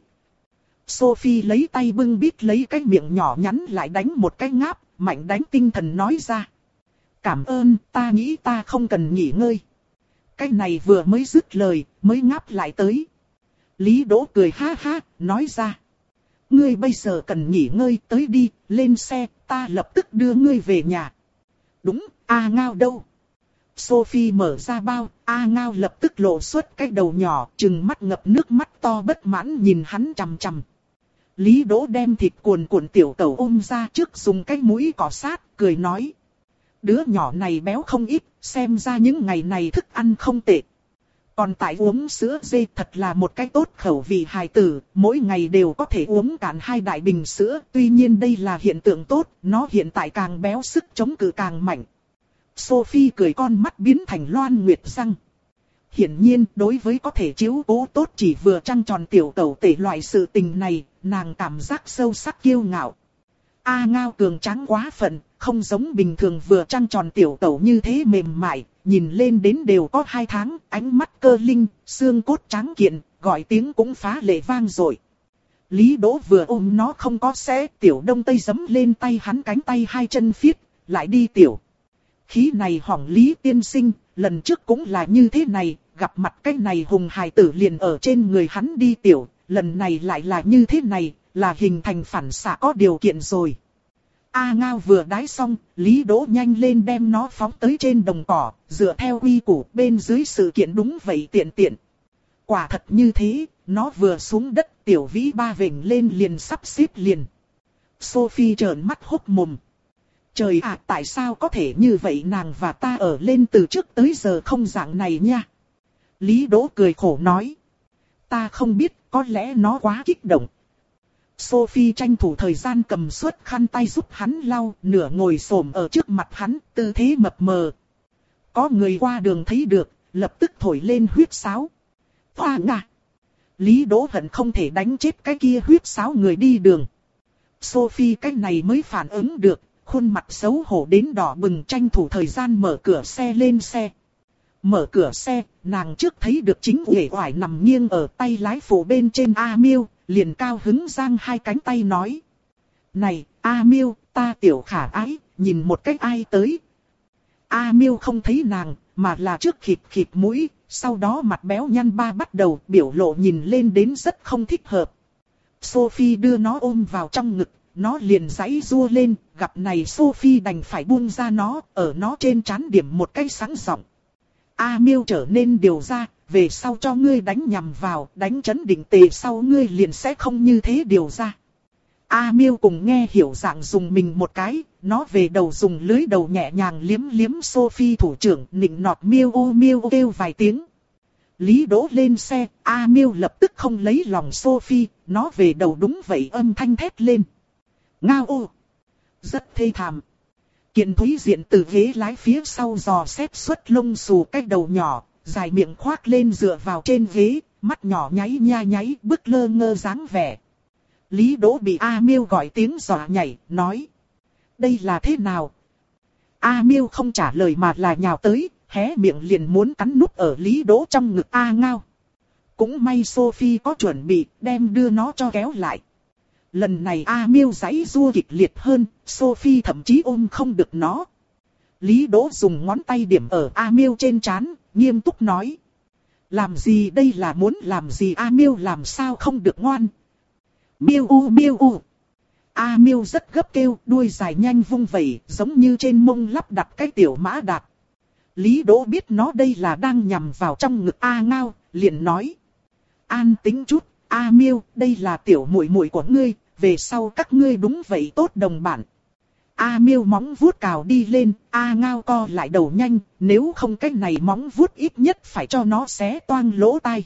Sophie lấy tay bưng bít lấy cái miệng nhỏ nhắn lại đánh một cái ngáp, mạnh đánh tinh thần nói ra. Cảm ơn, ta nghĩ ta không cần nghỉ ngơi. Cái này vừa mới dứt lời, mới ngáp lại tới. Lý Đỗ cười ha ha, nói ra. Ngươi bây giờ cần nghỉ ngơi, tới đi, lên xe, ta lập tức đưa ngươi về nhà. Đúng, A Ngao đâu? Sophie mở ra bao, A Ngao lập tức lộ xuất cái đầu nhỏ, trừng mắt ngập nước mắt to bất mãn nhìn hắn chằm chằm. Lý Đỗ đem thịt cuồn cuộn tiểu cẩu ôm ra trước dùng cái mũi cọ sát, cười nói. Đứa nhỏ này béo không ít, xem ra những ngày này thức ăn không tệ. Còn tại uống sữa dê thật là một cái tốt khẩu vị hài tử, mỗi ngày đều có thể uống cạn hai đại bình sữa. Tuy nhiên đây là hiện tượng tốt, nó hiện tại càng béo sức chống cự càng mạnh. Sophie cười con mắt biến thành loan nguyệt răng. Hiển nhiên, đối với có thể chiếu cố tốt chỉ vừa trăng tròn tiểu cẩu tể loại sự tình này, nàng cảm giác sâu sắc kiêu ngạo. A Ngao cường tráng quá phận, không giống bình thường vừa trăng tròn tiểu cẩu như thế mềm mại, nhìn lên đến đều có hai tháng, ánh mắt cơ linh, xương cốt trắng kiện, gọi tiếng cũng phá lệ vang dội. Lý Đỗ vừa ôm nó không có xé, tiểu đông tây giẫm lên tay hắn cánh tay hai chân phiết, lại đi tiểu. khí này hỏng Lý tiên sinh, lần trước cũng là như thế này, gặp mặt cái này hùng hài tử liền ở trên người hắn đi tiểu, lần này lại là như thế này, là hình thành phản xạ có điều kiện rồi. A Ngao vừa đái xong, Lý Đỗ nhanh lên đem nó phóng tới trên đồng cỏ, dựa theo quy củ bên dưới sự kiện đúng vậy tiện tiện. Quả thật như thế, nó vừa xuống đất tiểu vĩ ba vểnh lên liền sắp xếp liền. Sophie trợn mắt hốc mồm. Trời ạ, tại sao có thể như vậy, nàng và ta ở lên từ trước tới giờ không dạng này nha. Lý Đỗ cười khổ nói. Ta không biết, có lẽ nó quá kích động. Sophie tranh thủ thời gian cầm suất khăn tay giúp hắn lau, nửa ngồi xổm ở trước mặt hắn, tư thế mập mờ. Có người qua đường thấy được, lập tức thổi lên huýt sáo. Hoa ngà! Lý Đỗ hận không thể đánh chết cái kia huýt sáo người đi đường. Sophie cái này mới phản ứng được, khuôn mặt xấu hổ đến đỏ bừng, tranh thủ thời gian mở cửa xe lên xe. Mở cửa xe, nàng trước thấy được chính uể oải nằm nghiêng ở tay lái phụ bên trên A Miêu, liền cao hứng giang hai cánh tay nói. Này, A Miêu, ta tiểu khả ái, nhìn một cách ai tới. A Miêu không thấy nàng, mà là trước khịt khịt mũi, sau đó mặt béo nhăn ba bắt đầu, biểu lộ nhìn lên đến rất không thích hợp. Sophie đưa nó ôm vào trong ngực, nó liền giãy giụa lên, gặp này Sophie đành phải buông ra nó, ở nó trên trán điểm một cái sáng giọng. A Miêu trở nên điều ra, về sau cho ngươi đánh nhầm vào, đánh chấn định tề sau ngươi liền sẽ không như thế điều ra. A Miêu cùng nghe hiểu dạng dùng mình một cái, nó về đầu dùng lưới đầu nhẹ nhàng liếm liếm Sophie thủ trưởng, nịnh nọt miêu ô miêu ô kêu vài tiếng. Lý Đỗ lên xe, A Miêu lập tức không lấy lòng Sophie, nó về đầu đúng vậy âm thanh thét lên. Ngao ô! Rất thê thảm. Kiện Thúy Diện từ ghế lái phía sau dò xét xuất lông xù cái đầu nhỏ, dài miệng khoác lên dựa vào trên ghế, mắt nhỏ nháy nha nháy, bức lơ ngơ dáng vẻ. Lý Đỗ bị A Miêu gọi tiếng dọa nhảy, nói. Đây là thế nào? A Miêu không trả lời mà là nhào tới, hé miệng liền muốn cắn nút ở Lý Đỗ trong ngực A Ngao. Cũng may Sophie có chuẩn bị, đem đưa nó cho kéo lại. Lần này A Miêu giãy giụa kịch liệt hơn, Sophie thậm chí ôm không được nó. Lý Đỗ dùng ngón tay điểm ở A Miêu trên trán, nghiêm túc nói. Làm gì đây, là muốn làm gì? A Miêu làm sao không được ngoan? Miêu u miêu u. A Miêu rất gấp kêu, đuôi dài nhanh vung vẩy, giống như trên mông lắp đặt cái tiểu mã đạp. Lý Đỗ biết nó đây là đang nhằm vào trong ngực A Ngao, liền nói. An tĩnh chút, A Miêu, đây là tiểu muội muội của ngươi, về sau các ngươi đúng vậy tốt đồng bạn. A Miêu móng vuốt cào đi lên, A Ngao co lại đầu nhanh, nếu không cái này móng vuốt ít nhất phải cho nó xé toang lỗ tai.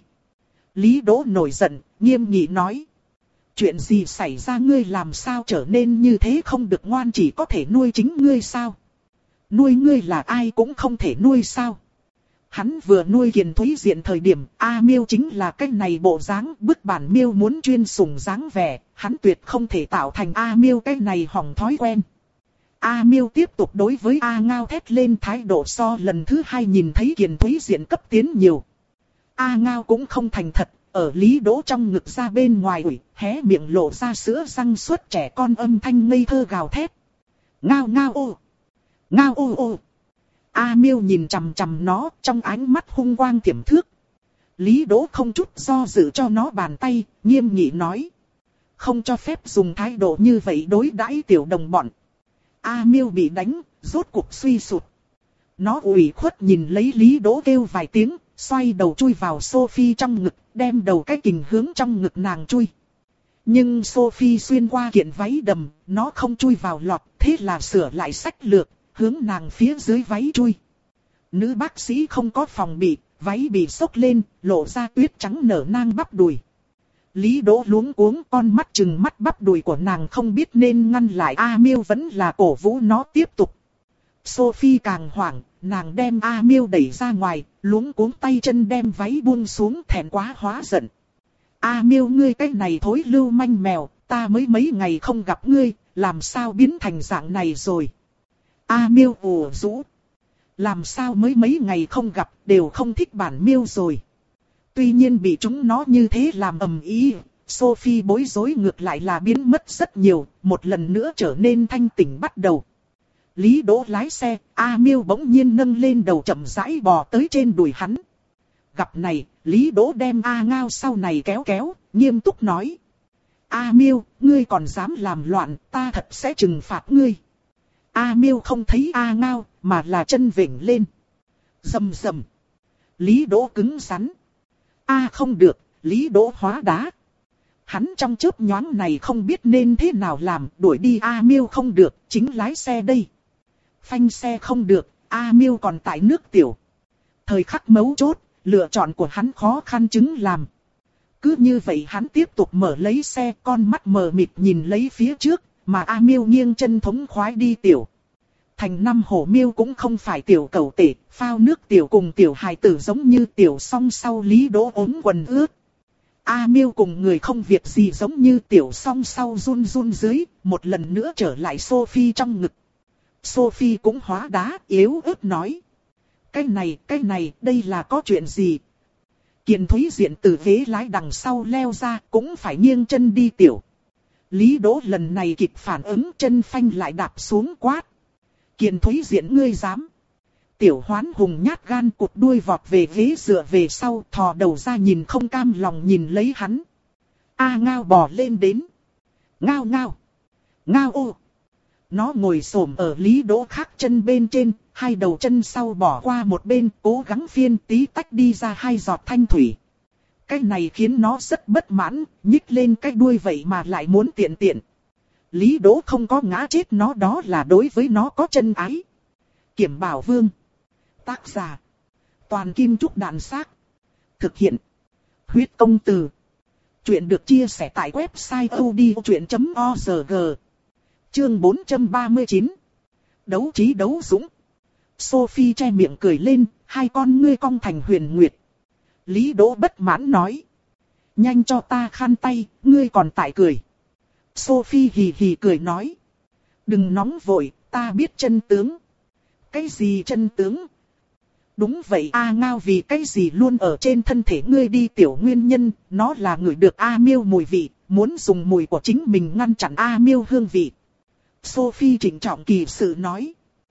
Lý Đỗ nổi giận, nghiêm nghị nói. Chuyện gì xảy ra, ngươi làm sao trở nên như thế, không được ngoan, chỉ có thể nuôi chính ngươi sao? Nuôi ngươi là ai cũng không thể nuôi sao? Hắn vừa nuôi Kiền Thúy Diện thời điểm, A Miêu chính là cái này bộ dáng, bức bản Miêu muốn chuyên sủng dáng vẻ, hắn tuyệt không thể tạo thành A Miêu cái này hỏng thói quen. A Miêu tiếp tục đối với A Ngao thét lên, thái độ so lần thứ hai nhìn thấy Kiền Thúy Diện cấp tiến nhiều. A Ngao cũng không thành thật, ở Lý Đỗ trong ngực ra bên ngoài ủi, hé miệng lộ ra sữa răng suốt trẻ con âm thanh ngây thơ gào thét. Ngao ngao ô! Ngao ô ô! A Miêu nhìn chằm chằm nó, trong ánh mắt hung quang tiềm thước. Lý Đỗ không chút do dự cho nó bàn tay, nghiêm nghị nói. Không cho phép dùng thái độ như vậy đối đãi tiểu đồng bọn. A Miêu bị đánh, rốt cuộc suy sụt. Nó ủy khuất nhìn lấy Lý Đỗ kêu vài tiếng, xoay đầu chui vào Sophie trong ngực, đem đầu cái kình hướng trong ngực nàng chui. Nhưng Sophie xuyên qua kiện váy đầm, nó không chui vào lọt, thế là sửa lại sách lược, hướng nàng phía dưới váy chui. Nữ bác sĩ không có phòng bị, váy bị xốc lên, lộ ra tuyết trắng nở nang bắp đùi. Lý Đỗ luống cuống, con mắt trừng mắt bắp đùi của nàng không biết nên ngăn lại. A Miêu vẫn là cổ vũ nó tiếp tục. Sophie càng hoảng, nàng đem A Miêu đẩy ra ngoài, luống cuống tay chân đem váy buông xuống, thẹn quá hóa giận. A Miêu, ngươi cái này thối lưu manh mèo, ta mới mấy ngày không gặp ngươi, làm sao biến thành dạng này rồi? A Miêu ủ rũ. Làm sao mới mấy ngày không gặp, đều không thích bản Miêu rồi. Tuy nhiên bị chúng nó như thế làm ầm ĩ, Sophie bối rối ngược lại là biến mất rất nhiều, một lần nữa trở nên thanh tỉnh bắt đầu. Lý Đỗ lái xe, A Miêu bỗng nhiên nâng lên đầu chậm rãi bò tới trên đùi hắn. Gặp này, Lý Đỗ đem A Ngao sau này kéo kéo, nghiêm túc nói. A Miêu, ngươi còn dám làm loạn, ta thật sẽ trừng phạt ngươi. A Miêu không thấy A Ngao, mà là chân vểnh lên. Rầm rầm. Lý Đỗ cứng rắn. A không được, Lý Đỗ hóa đá. Hắn trong chớp nhoáng này không biết nên thế nào làm, đuổi đi A Miêu không được, chính lái xe đây. Phanh xe không được, A Miêu còn tại nước tiểu. Thời khắc mấu chốt, lựa chọn của hắn khó khăn chứng làm. Cứ như vậy hắn tiếp tục mở lấy xe, con mắt mờ mịt nhìn lấy phía trước, mà A Miêu nghiêng chân thống khoái đi tiểu. Thành năm hổ miêu cũng không phải tiểu cẩu tể, phao nước tiểu cùng tiểu hài tử giống như tiểu song sau Lý Đỗ ốm quần ướt. A Miêu cùng người không việc gì giống như tiểu song sau run run dưới, một lần nữa trở lại Sophie trong ngực. Sophie cũng hóa đá, yếu ớt nói. Cái này, cái này, đây là có chuyện gì? Kiền Thúy Diện từ ghế lái đằng sau leo ra, cũng phải nghiêng chân đi tiểu. Lý Đỗ lần này kịp phản ứng, chân phanh lại đạp xuống quát. Kiền Thúy Diện ngươi dám. Tiểu Hoán Hùng nhát gan cụt đuôi vọt về ghế dựa về sau, thò đầu ra nhìn không cam lòng nhìn lấy hắn. A Ngao bò lên đến. Ngao ngao. Ngao ô. Nó ngồi xổm ở Lý Đỗ khác chân bên trên, hai đầu chân sau bỏ qua một bên, cố gắng phiên tí tách đi ra hai giọt thanh thủy. Cái này khiến nó rất bất mãn, nhích lên cái đuôi vậy mà lại muốn tiện tiện. Lý Đỗ không có ngã chết nó, đó là đối với nó có chân ái. Kiểm Bảo Vương. Tác giả. Toàn Kim Trúc Đàn Xác. Thực hiện. Huyết Công Từ. Chuyện được chia sẻ tại website odchuyện chấm org. Chương bốn trăm ba mươi chín. Đấu trí đấu dũng. Sophie che miệng cười lên, hai con ngươi cong thành huyền nguyệt. Lý Đỗ bất mãn nói. Nhanh cho ta khăn tay, ngươi còn tại cười. Sophie hì hì cười nói. Đừng nóng vội, ta biết chân tướng. Cái gì chân tướng? Đúng vậy A Ngao vì cái gì luôn ở trên thân thể ngươi đi tiểu nguyên nhân, nó là người được A Miêu mùi vị, muốn dùng mùi của chính mình ngăn chặn A Miêu hương vị. Sophie trịnh trọng kỳ sự nói.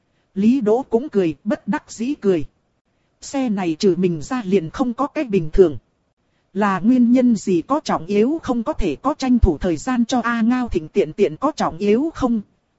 Lý Đỗ cũng cười, bất đắc dĩ cười. Xe này trừ mình ra liền không có cái bình thường. Là nguyên nhân gì có trọng yếu không, có thể có tranh thủ thời gian cho A Ngao thỉnh tiện tiện có trọng yếu không?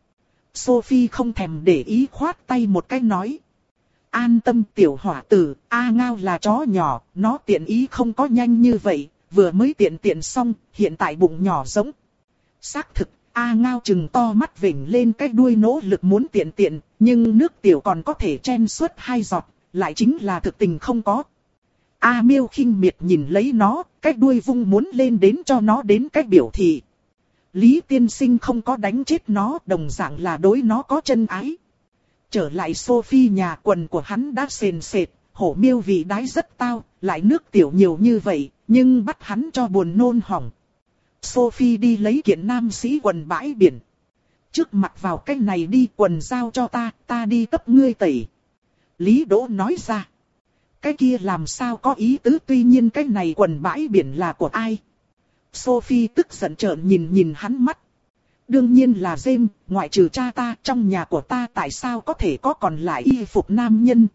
Sophie không thèm để ý khoát tay một cái nói. An tâm tiểu hỏa tử, A Ngao là chó nhỏ, nó tiện ý không có nhanh như vậy, vừa mới tiện tiện xong, hiện tại bụng nhỏ giống. Xác thực, A Ngao chừng to mắt vểnh lên cái đuôi nỗ lực muốn tiện tiện, nhưng nước tiểu còn có thể chen suốt hai giọt, lại chính là thực tình không có. A Miêu khinh miệt nhìn lấy nó, cái đuôi vung muốn lên đến cho nó đến cái biểu thị. Lý tiên sinh không có đánh chết nó, đồng dạng là đối nó có chân ái. Trở lại Sophie nhà, quần của hắn đã sền sệt, hổ miêu vị đái rất tao, lại nước tiểu nhiều như vậy, nhưng bắt hắn cho buồn nôn hỏng. Sophie đi lấy kiện nam sĩ quần bãi biển. Trước mặc vào cái này đi, quần giao cho ta, ta đi cấp ngươi tẩy. Lý Đỗ nói ra. Cái kia làm sao có ý tứ, tuy nhiên cái này quần bãi biển là của ai? Sophie tức giận trợn nhìn nhìn hắn mắt. Đương nhiên là James, ngoại trừ cha ta, trong nhà của ta tại sao có thể có còn lại y phục nam nhân?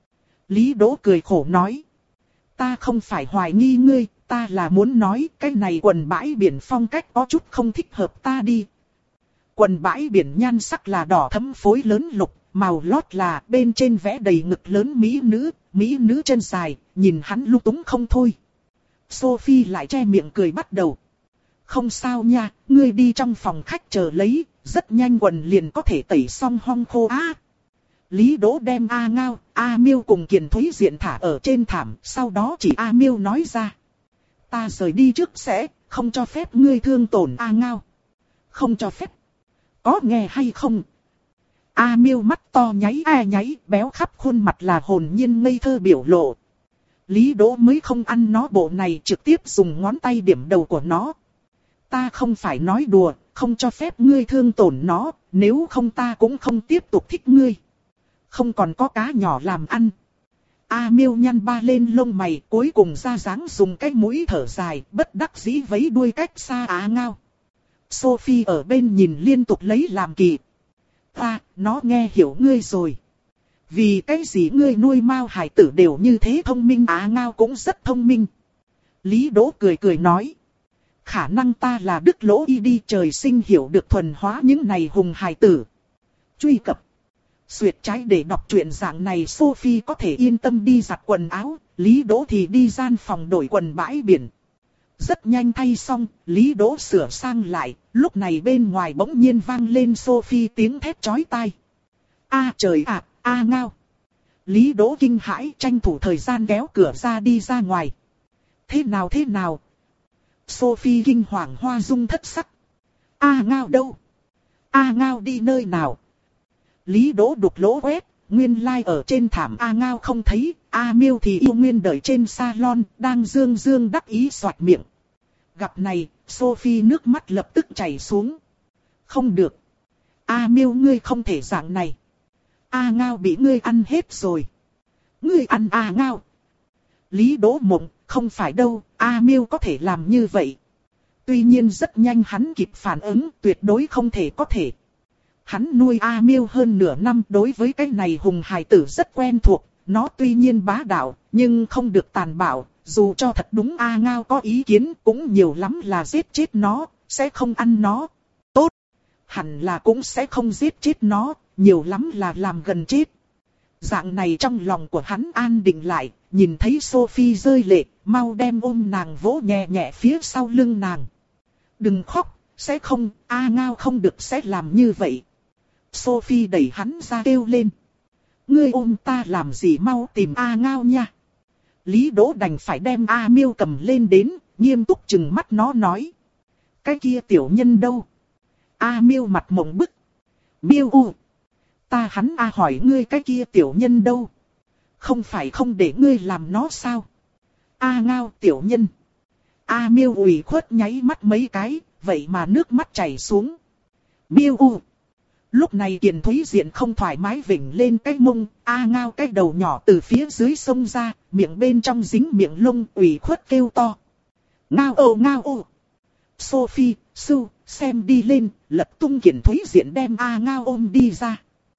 Lý Đỗ cười khổ nói. Ta không phải hoài nghi ngươi, ta là muốn nói cái này quần bãi biển phong cách có chút không thích hợp ta đi. Quần bãi biển nhan sắc là đỏ thẫm phối lớn lục, màu lót là bên trên vẽ đầy ngực lớn mỹ nữ, mỹ nữ chân dài, nhìn hắn lung túng không thôi. Sophie lại che miệng cười bắt đầu. Không sao nha, ngươi đi trong phòng khách chờ lấy, rất nhanh quần liền có thể tẩy xong hong khô á. Lý Đỗ đem A Ngao, A Miêu cùng Kiền Thúy Diện thả ở trên thảm, sau đó chỉ A Miêu nói ra. Ta rời đi trước sẽ, không cho phép ngươi thương tổn A Ngao. Không cho phép. Có nghe hay không? A Miêu mắt to nháy a nháy, béo khắp khuôn mặt là hồn nhiên ngây thơ biểu lộ. Lý Đỗ mới không ăn nó bộ này, trực tiếp dùng ngón tay điểm đầu của nó. Ta không phải nói đùa, không cho phép ngươi thương tổn nó, nếu không ta cũng không tiếp tục thích ngươi. Không còn có cá nhỏ làm ăn. A Miêu nhăn ba lên lông mày, cuối cùng ra dáng dùng cái mũi thở dài, bất đắc dĩ vẫy đuôi cách xa A Ngao. Sophie ở bên nhìn liên tục lấy làm kỳ. À, nó nghe hiểu ngươi rồi. Vì cái gì ngươi nuôi mao hải tử đều như thế thông minh, Á Ngao cũng rất thông minh. Lý Đỗ cười cười nói. Khả năng ta là đức lỗ y đi, trời sinh hiểu được thuần hóa những này hùng hải tử. Truy cập. Duyệt trái để đọc truyện dạng này, Sophie có thể yên tâm đi giặt quần áo, Lý Đỗ thì đi gian phòng đổi quần bãi biển. Rất nhanh thay xong, Lý Đỗ sửa sang lại, lúc này bên ngoài bỗng nhiên vang lên Sophie tiếng thét chói tai. A trời ạ, A Ngao. Lý Đỗ kinh hãi, tranh thủ thời gian kéo cửa ra đi ra ngoài. Thế nào thế nào? Sophie kinh hoàng hoa dung thất sắc. A Ngao đâu? A Ngao đi nơi nào? Lý Đỗ đục lỗ quét, nguyên lai like ở trên thảm A Ngao không thấy, A Miêu thì yêu nguyên đợi trên salon, đang dương dương đắc ý xoạch miệng. Gặp này, Sophie nước mắt lập tức chảy xuống. Không được. A Miêu ngươi không thể dạng này. A Ngao bị ngươi ăn hết rồi. Ngươi ăn A Ngao. Lý Đỗ mộng, không phải đâu, A Miêu có thể làm như vậy. Tuy nhiên rất nhanh hắn kịp phản ứng, tuyệt đối không thể có thể. Hắn nuôi A Miêu hơn nửa năm, đối với cái này hùng hài tử rất quen thuộc. Nó tuy nhiên bá đạo, nhưng không được tàn bạo. Dù cho thật đúng A Ngao có ý kiến, cũng nhiều lắm là giết chết nó, sẽ không ăn nó. Tốt, hẳn là cũng sẽ không giết chết nó, nhiều lắm là làm gần chết. Dạng này trong lòng của hắn an định lại, nhìn thấy Sophie rơi lệ, mau đem ôm nàng vỗ nhẹ nhẹ phía sau lưng nàng. Đừng khóc, sẽ không, A Ngao không được sẽ làm như vậy. Sophie đẩy hắn ra kêu lên. Ngươi ôm ta làm gì, mau tìm A Ngao nha. Lý Đỗ đành phải đem A Miêu cầm lên đến, nghiêm túc chừng mắt nó nói. Cái kia tiểu nhân đâu? A Miêu mặt mộng bức. Miêu u. Ta hắn A hỏi ngươi cái kia tiểu nhân đâu? Không phải không để ngươi làm nó sao? A Ngao tiểu nhân. A Miêu ủy khuất nháy mắt mấy cái, vậy mà nước mắt chảy xuống. Miêu u. Lúc này Kiền Thúy Diện không thoải mái vểnh lên cái mông, A Ngao cái đầu nhỏ từ phía dưới sông ra, miệng bên trong dính miệng lông, ủy khuất kêu to. Ngao ô ngao ô. Sophie, Su, xem đi lên, lật tung Kiền Thúy Diện đem A Ngao ôm đi ra.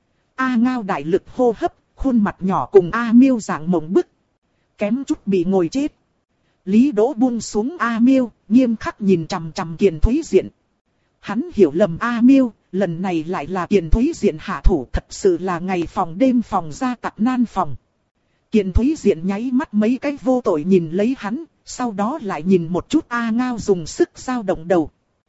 A Ngao đại lực hô hấp, khuôn mặt nhỏ cùng A Miêu dạng mộng bức. Kém chút bị ngồi chết. Lý Đỗ buông xuống A Miêu, nghiêm khắc nhìn chằm chằm Kiền Thúy Diện. Hắn hiểu lầm A Miêu, lần này lại là Kiền Thúy Diện hạ thủ, thật sự là ngày phòng đêm phòng ra tặc nan phòng. Kiền Thúy Diện nháy mắt mấy cái vô tội nhìn lấy hắn, sau đó lại nhìn một chút A Ngao dùng sức dao động đầu.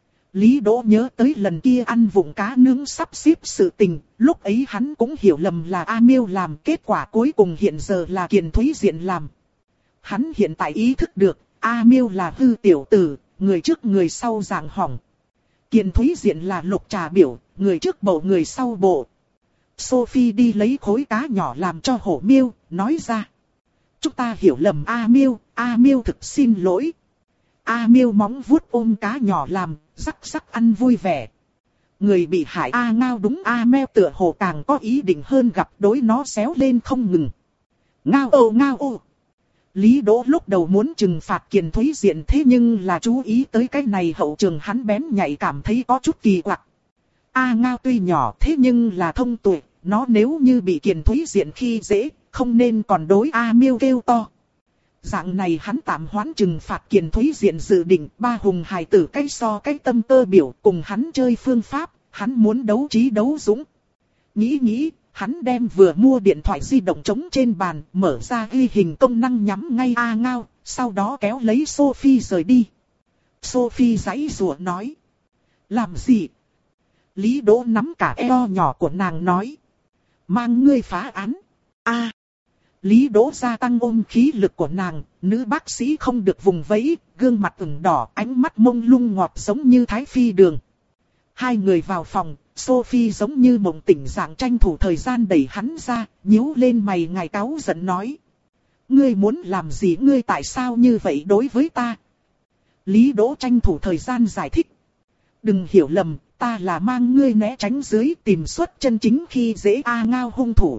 Lý Đỗ nhớ tới lần kia ăn vụng cá nướng sắp xếp sự tình, lúc ấy hắn cũng hiểu lầm là A Miêu làm, kết quả cuối cùng hiện giờ là Kiền Thúy Diện làm. Hắn hiện tại ý thức được, A Miêu là hư tiểu tử, người trước người sau dạng hỏng. Kiền Thúy Diện là lục trà biểu, người trước bộ người sau bộ. Sophie đi lấy khối cá nhỏ làm cho hổ Miêu, nói ra. Chúng ta hiểu lầm A Miêu, A Miêu thực xin lỗi. A Miêu móng vuốt ôm cá nhỏ làm, rắc rắc ăn vui vẻ. Người bị hại A Ngao đúng A Meo tựa hồ càng có ý định hơn, gặp đối nó xéo lên không ngừng. Ngao ô ngao ô. Lý Đỗ lúc đầu muốn trừng phạt Kiền Thúy Diện, thế nhưng là chú ý tới cái này hậu trường hắn bén nhạy cảm thấy có chút kỳ quặc. A Ngao tuy nhỏ thế nhưng là thông tuệ, nó nếu như bị Kiền Thúy Diện khi dễ, không nên còn đối A Miêu kêu to. Dạng này hắn tạm hoãn trừng phạt Kiền Thúy Diện, dự định ba hùng hài tử cái so cái tâm cơ biểu cùng hắn chơi phương pháp, hắn muốn đấu trí đấu dũng. Nghĩ nghĩ, hắn đem vừa mua điện thoại di động trống trên bàn, mở ra ghi hình công năng nhắm ngay A Ngao, sau đó kéo lấy Sophie rời đi. Sophie giãy giụa nói. Làm gì? Lý Đỗ nắm cả eo nhỏ của nàng nói. Mang ngươi phá án. A. Lý Đỗ gia tăng ôm khí lực của nàng, nữ bác sĩ không được vùng vẫy, gương mặt ửng đỏ, ánh mắt mông lung ngọt giống như thái phi đường. Hai người vào phòng, Sophie giống như mộng tỉnh dạng tranh thủ thời gian đẩy hắn ra, nhíu lên mày ngài cáu giận nói. Ngươi muốn làm gì, ngươi tại sao như vậy đối với ta? Lý Đỗ tranh thủ thời gian giải thích. Đừng hiểu lầm, ta là mang ngươi né tránh dưới tìm xuất chân chính khi dễ A Ngao hung thủ.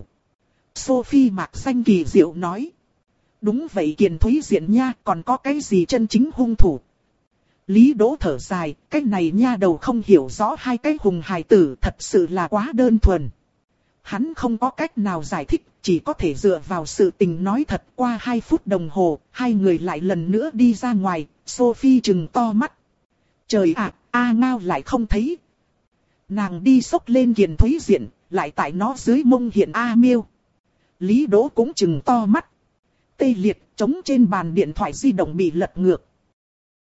Sophie mạc xanh kỳ diệu nói. Đúng vậy Kiền Thúy Diện nha, còn có cái gì chân chính hung thủ? Lý Đỗ thở dài, cái này nha đầu không hiểu rõ hai cái hùng hài tử thật sự là quá đơn thuần. Hắn không có cách nào giải thích, chỉ có thể dựa vào sự tình nói thật. Qua hai phút đồng hồ, hai người lại lần nữa đi ra ngoài, Sophie trừng to mắt. Trời ạ, A Ngao lại không thấy. Nàng đi xốc lên Kiền Thúy Diện, lại tại nó dưới mông hiện A Miêu. Lý Đỗ cũng trừng to mắt. Tê liệt, trống trên bàn điện thoại di động bị lật ngược.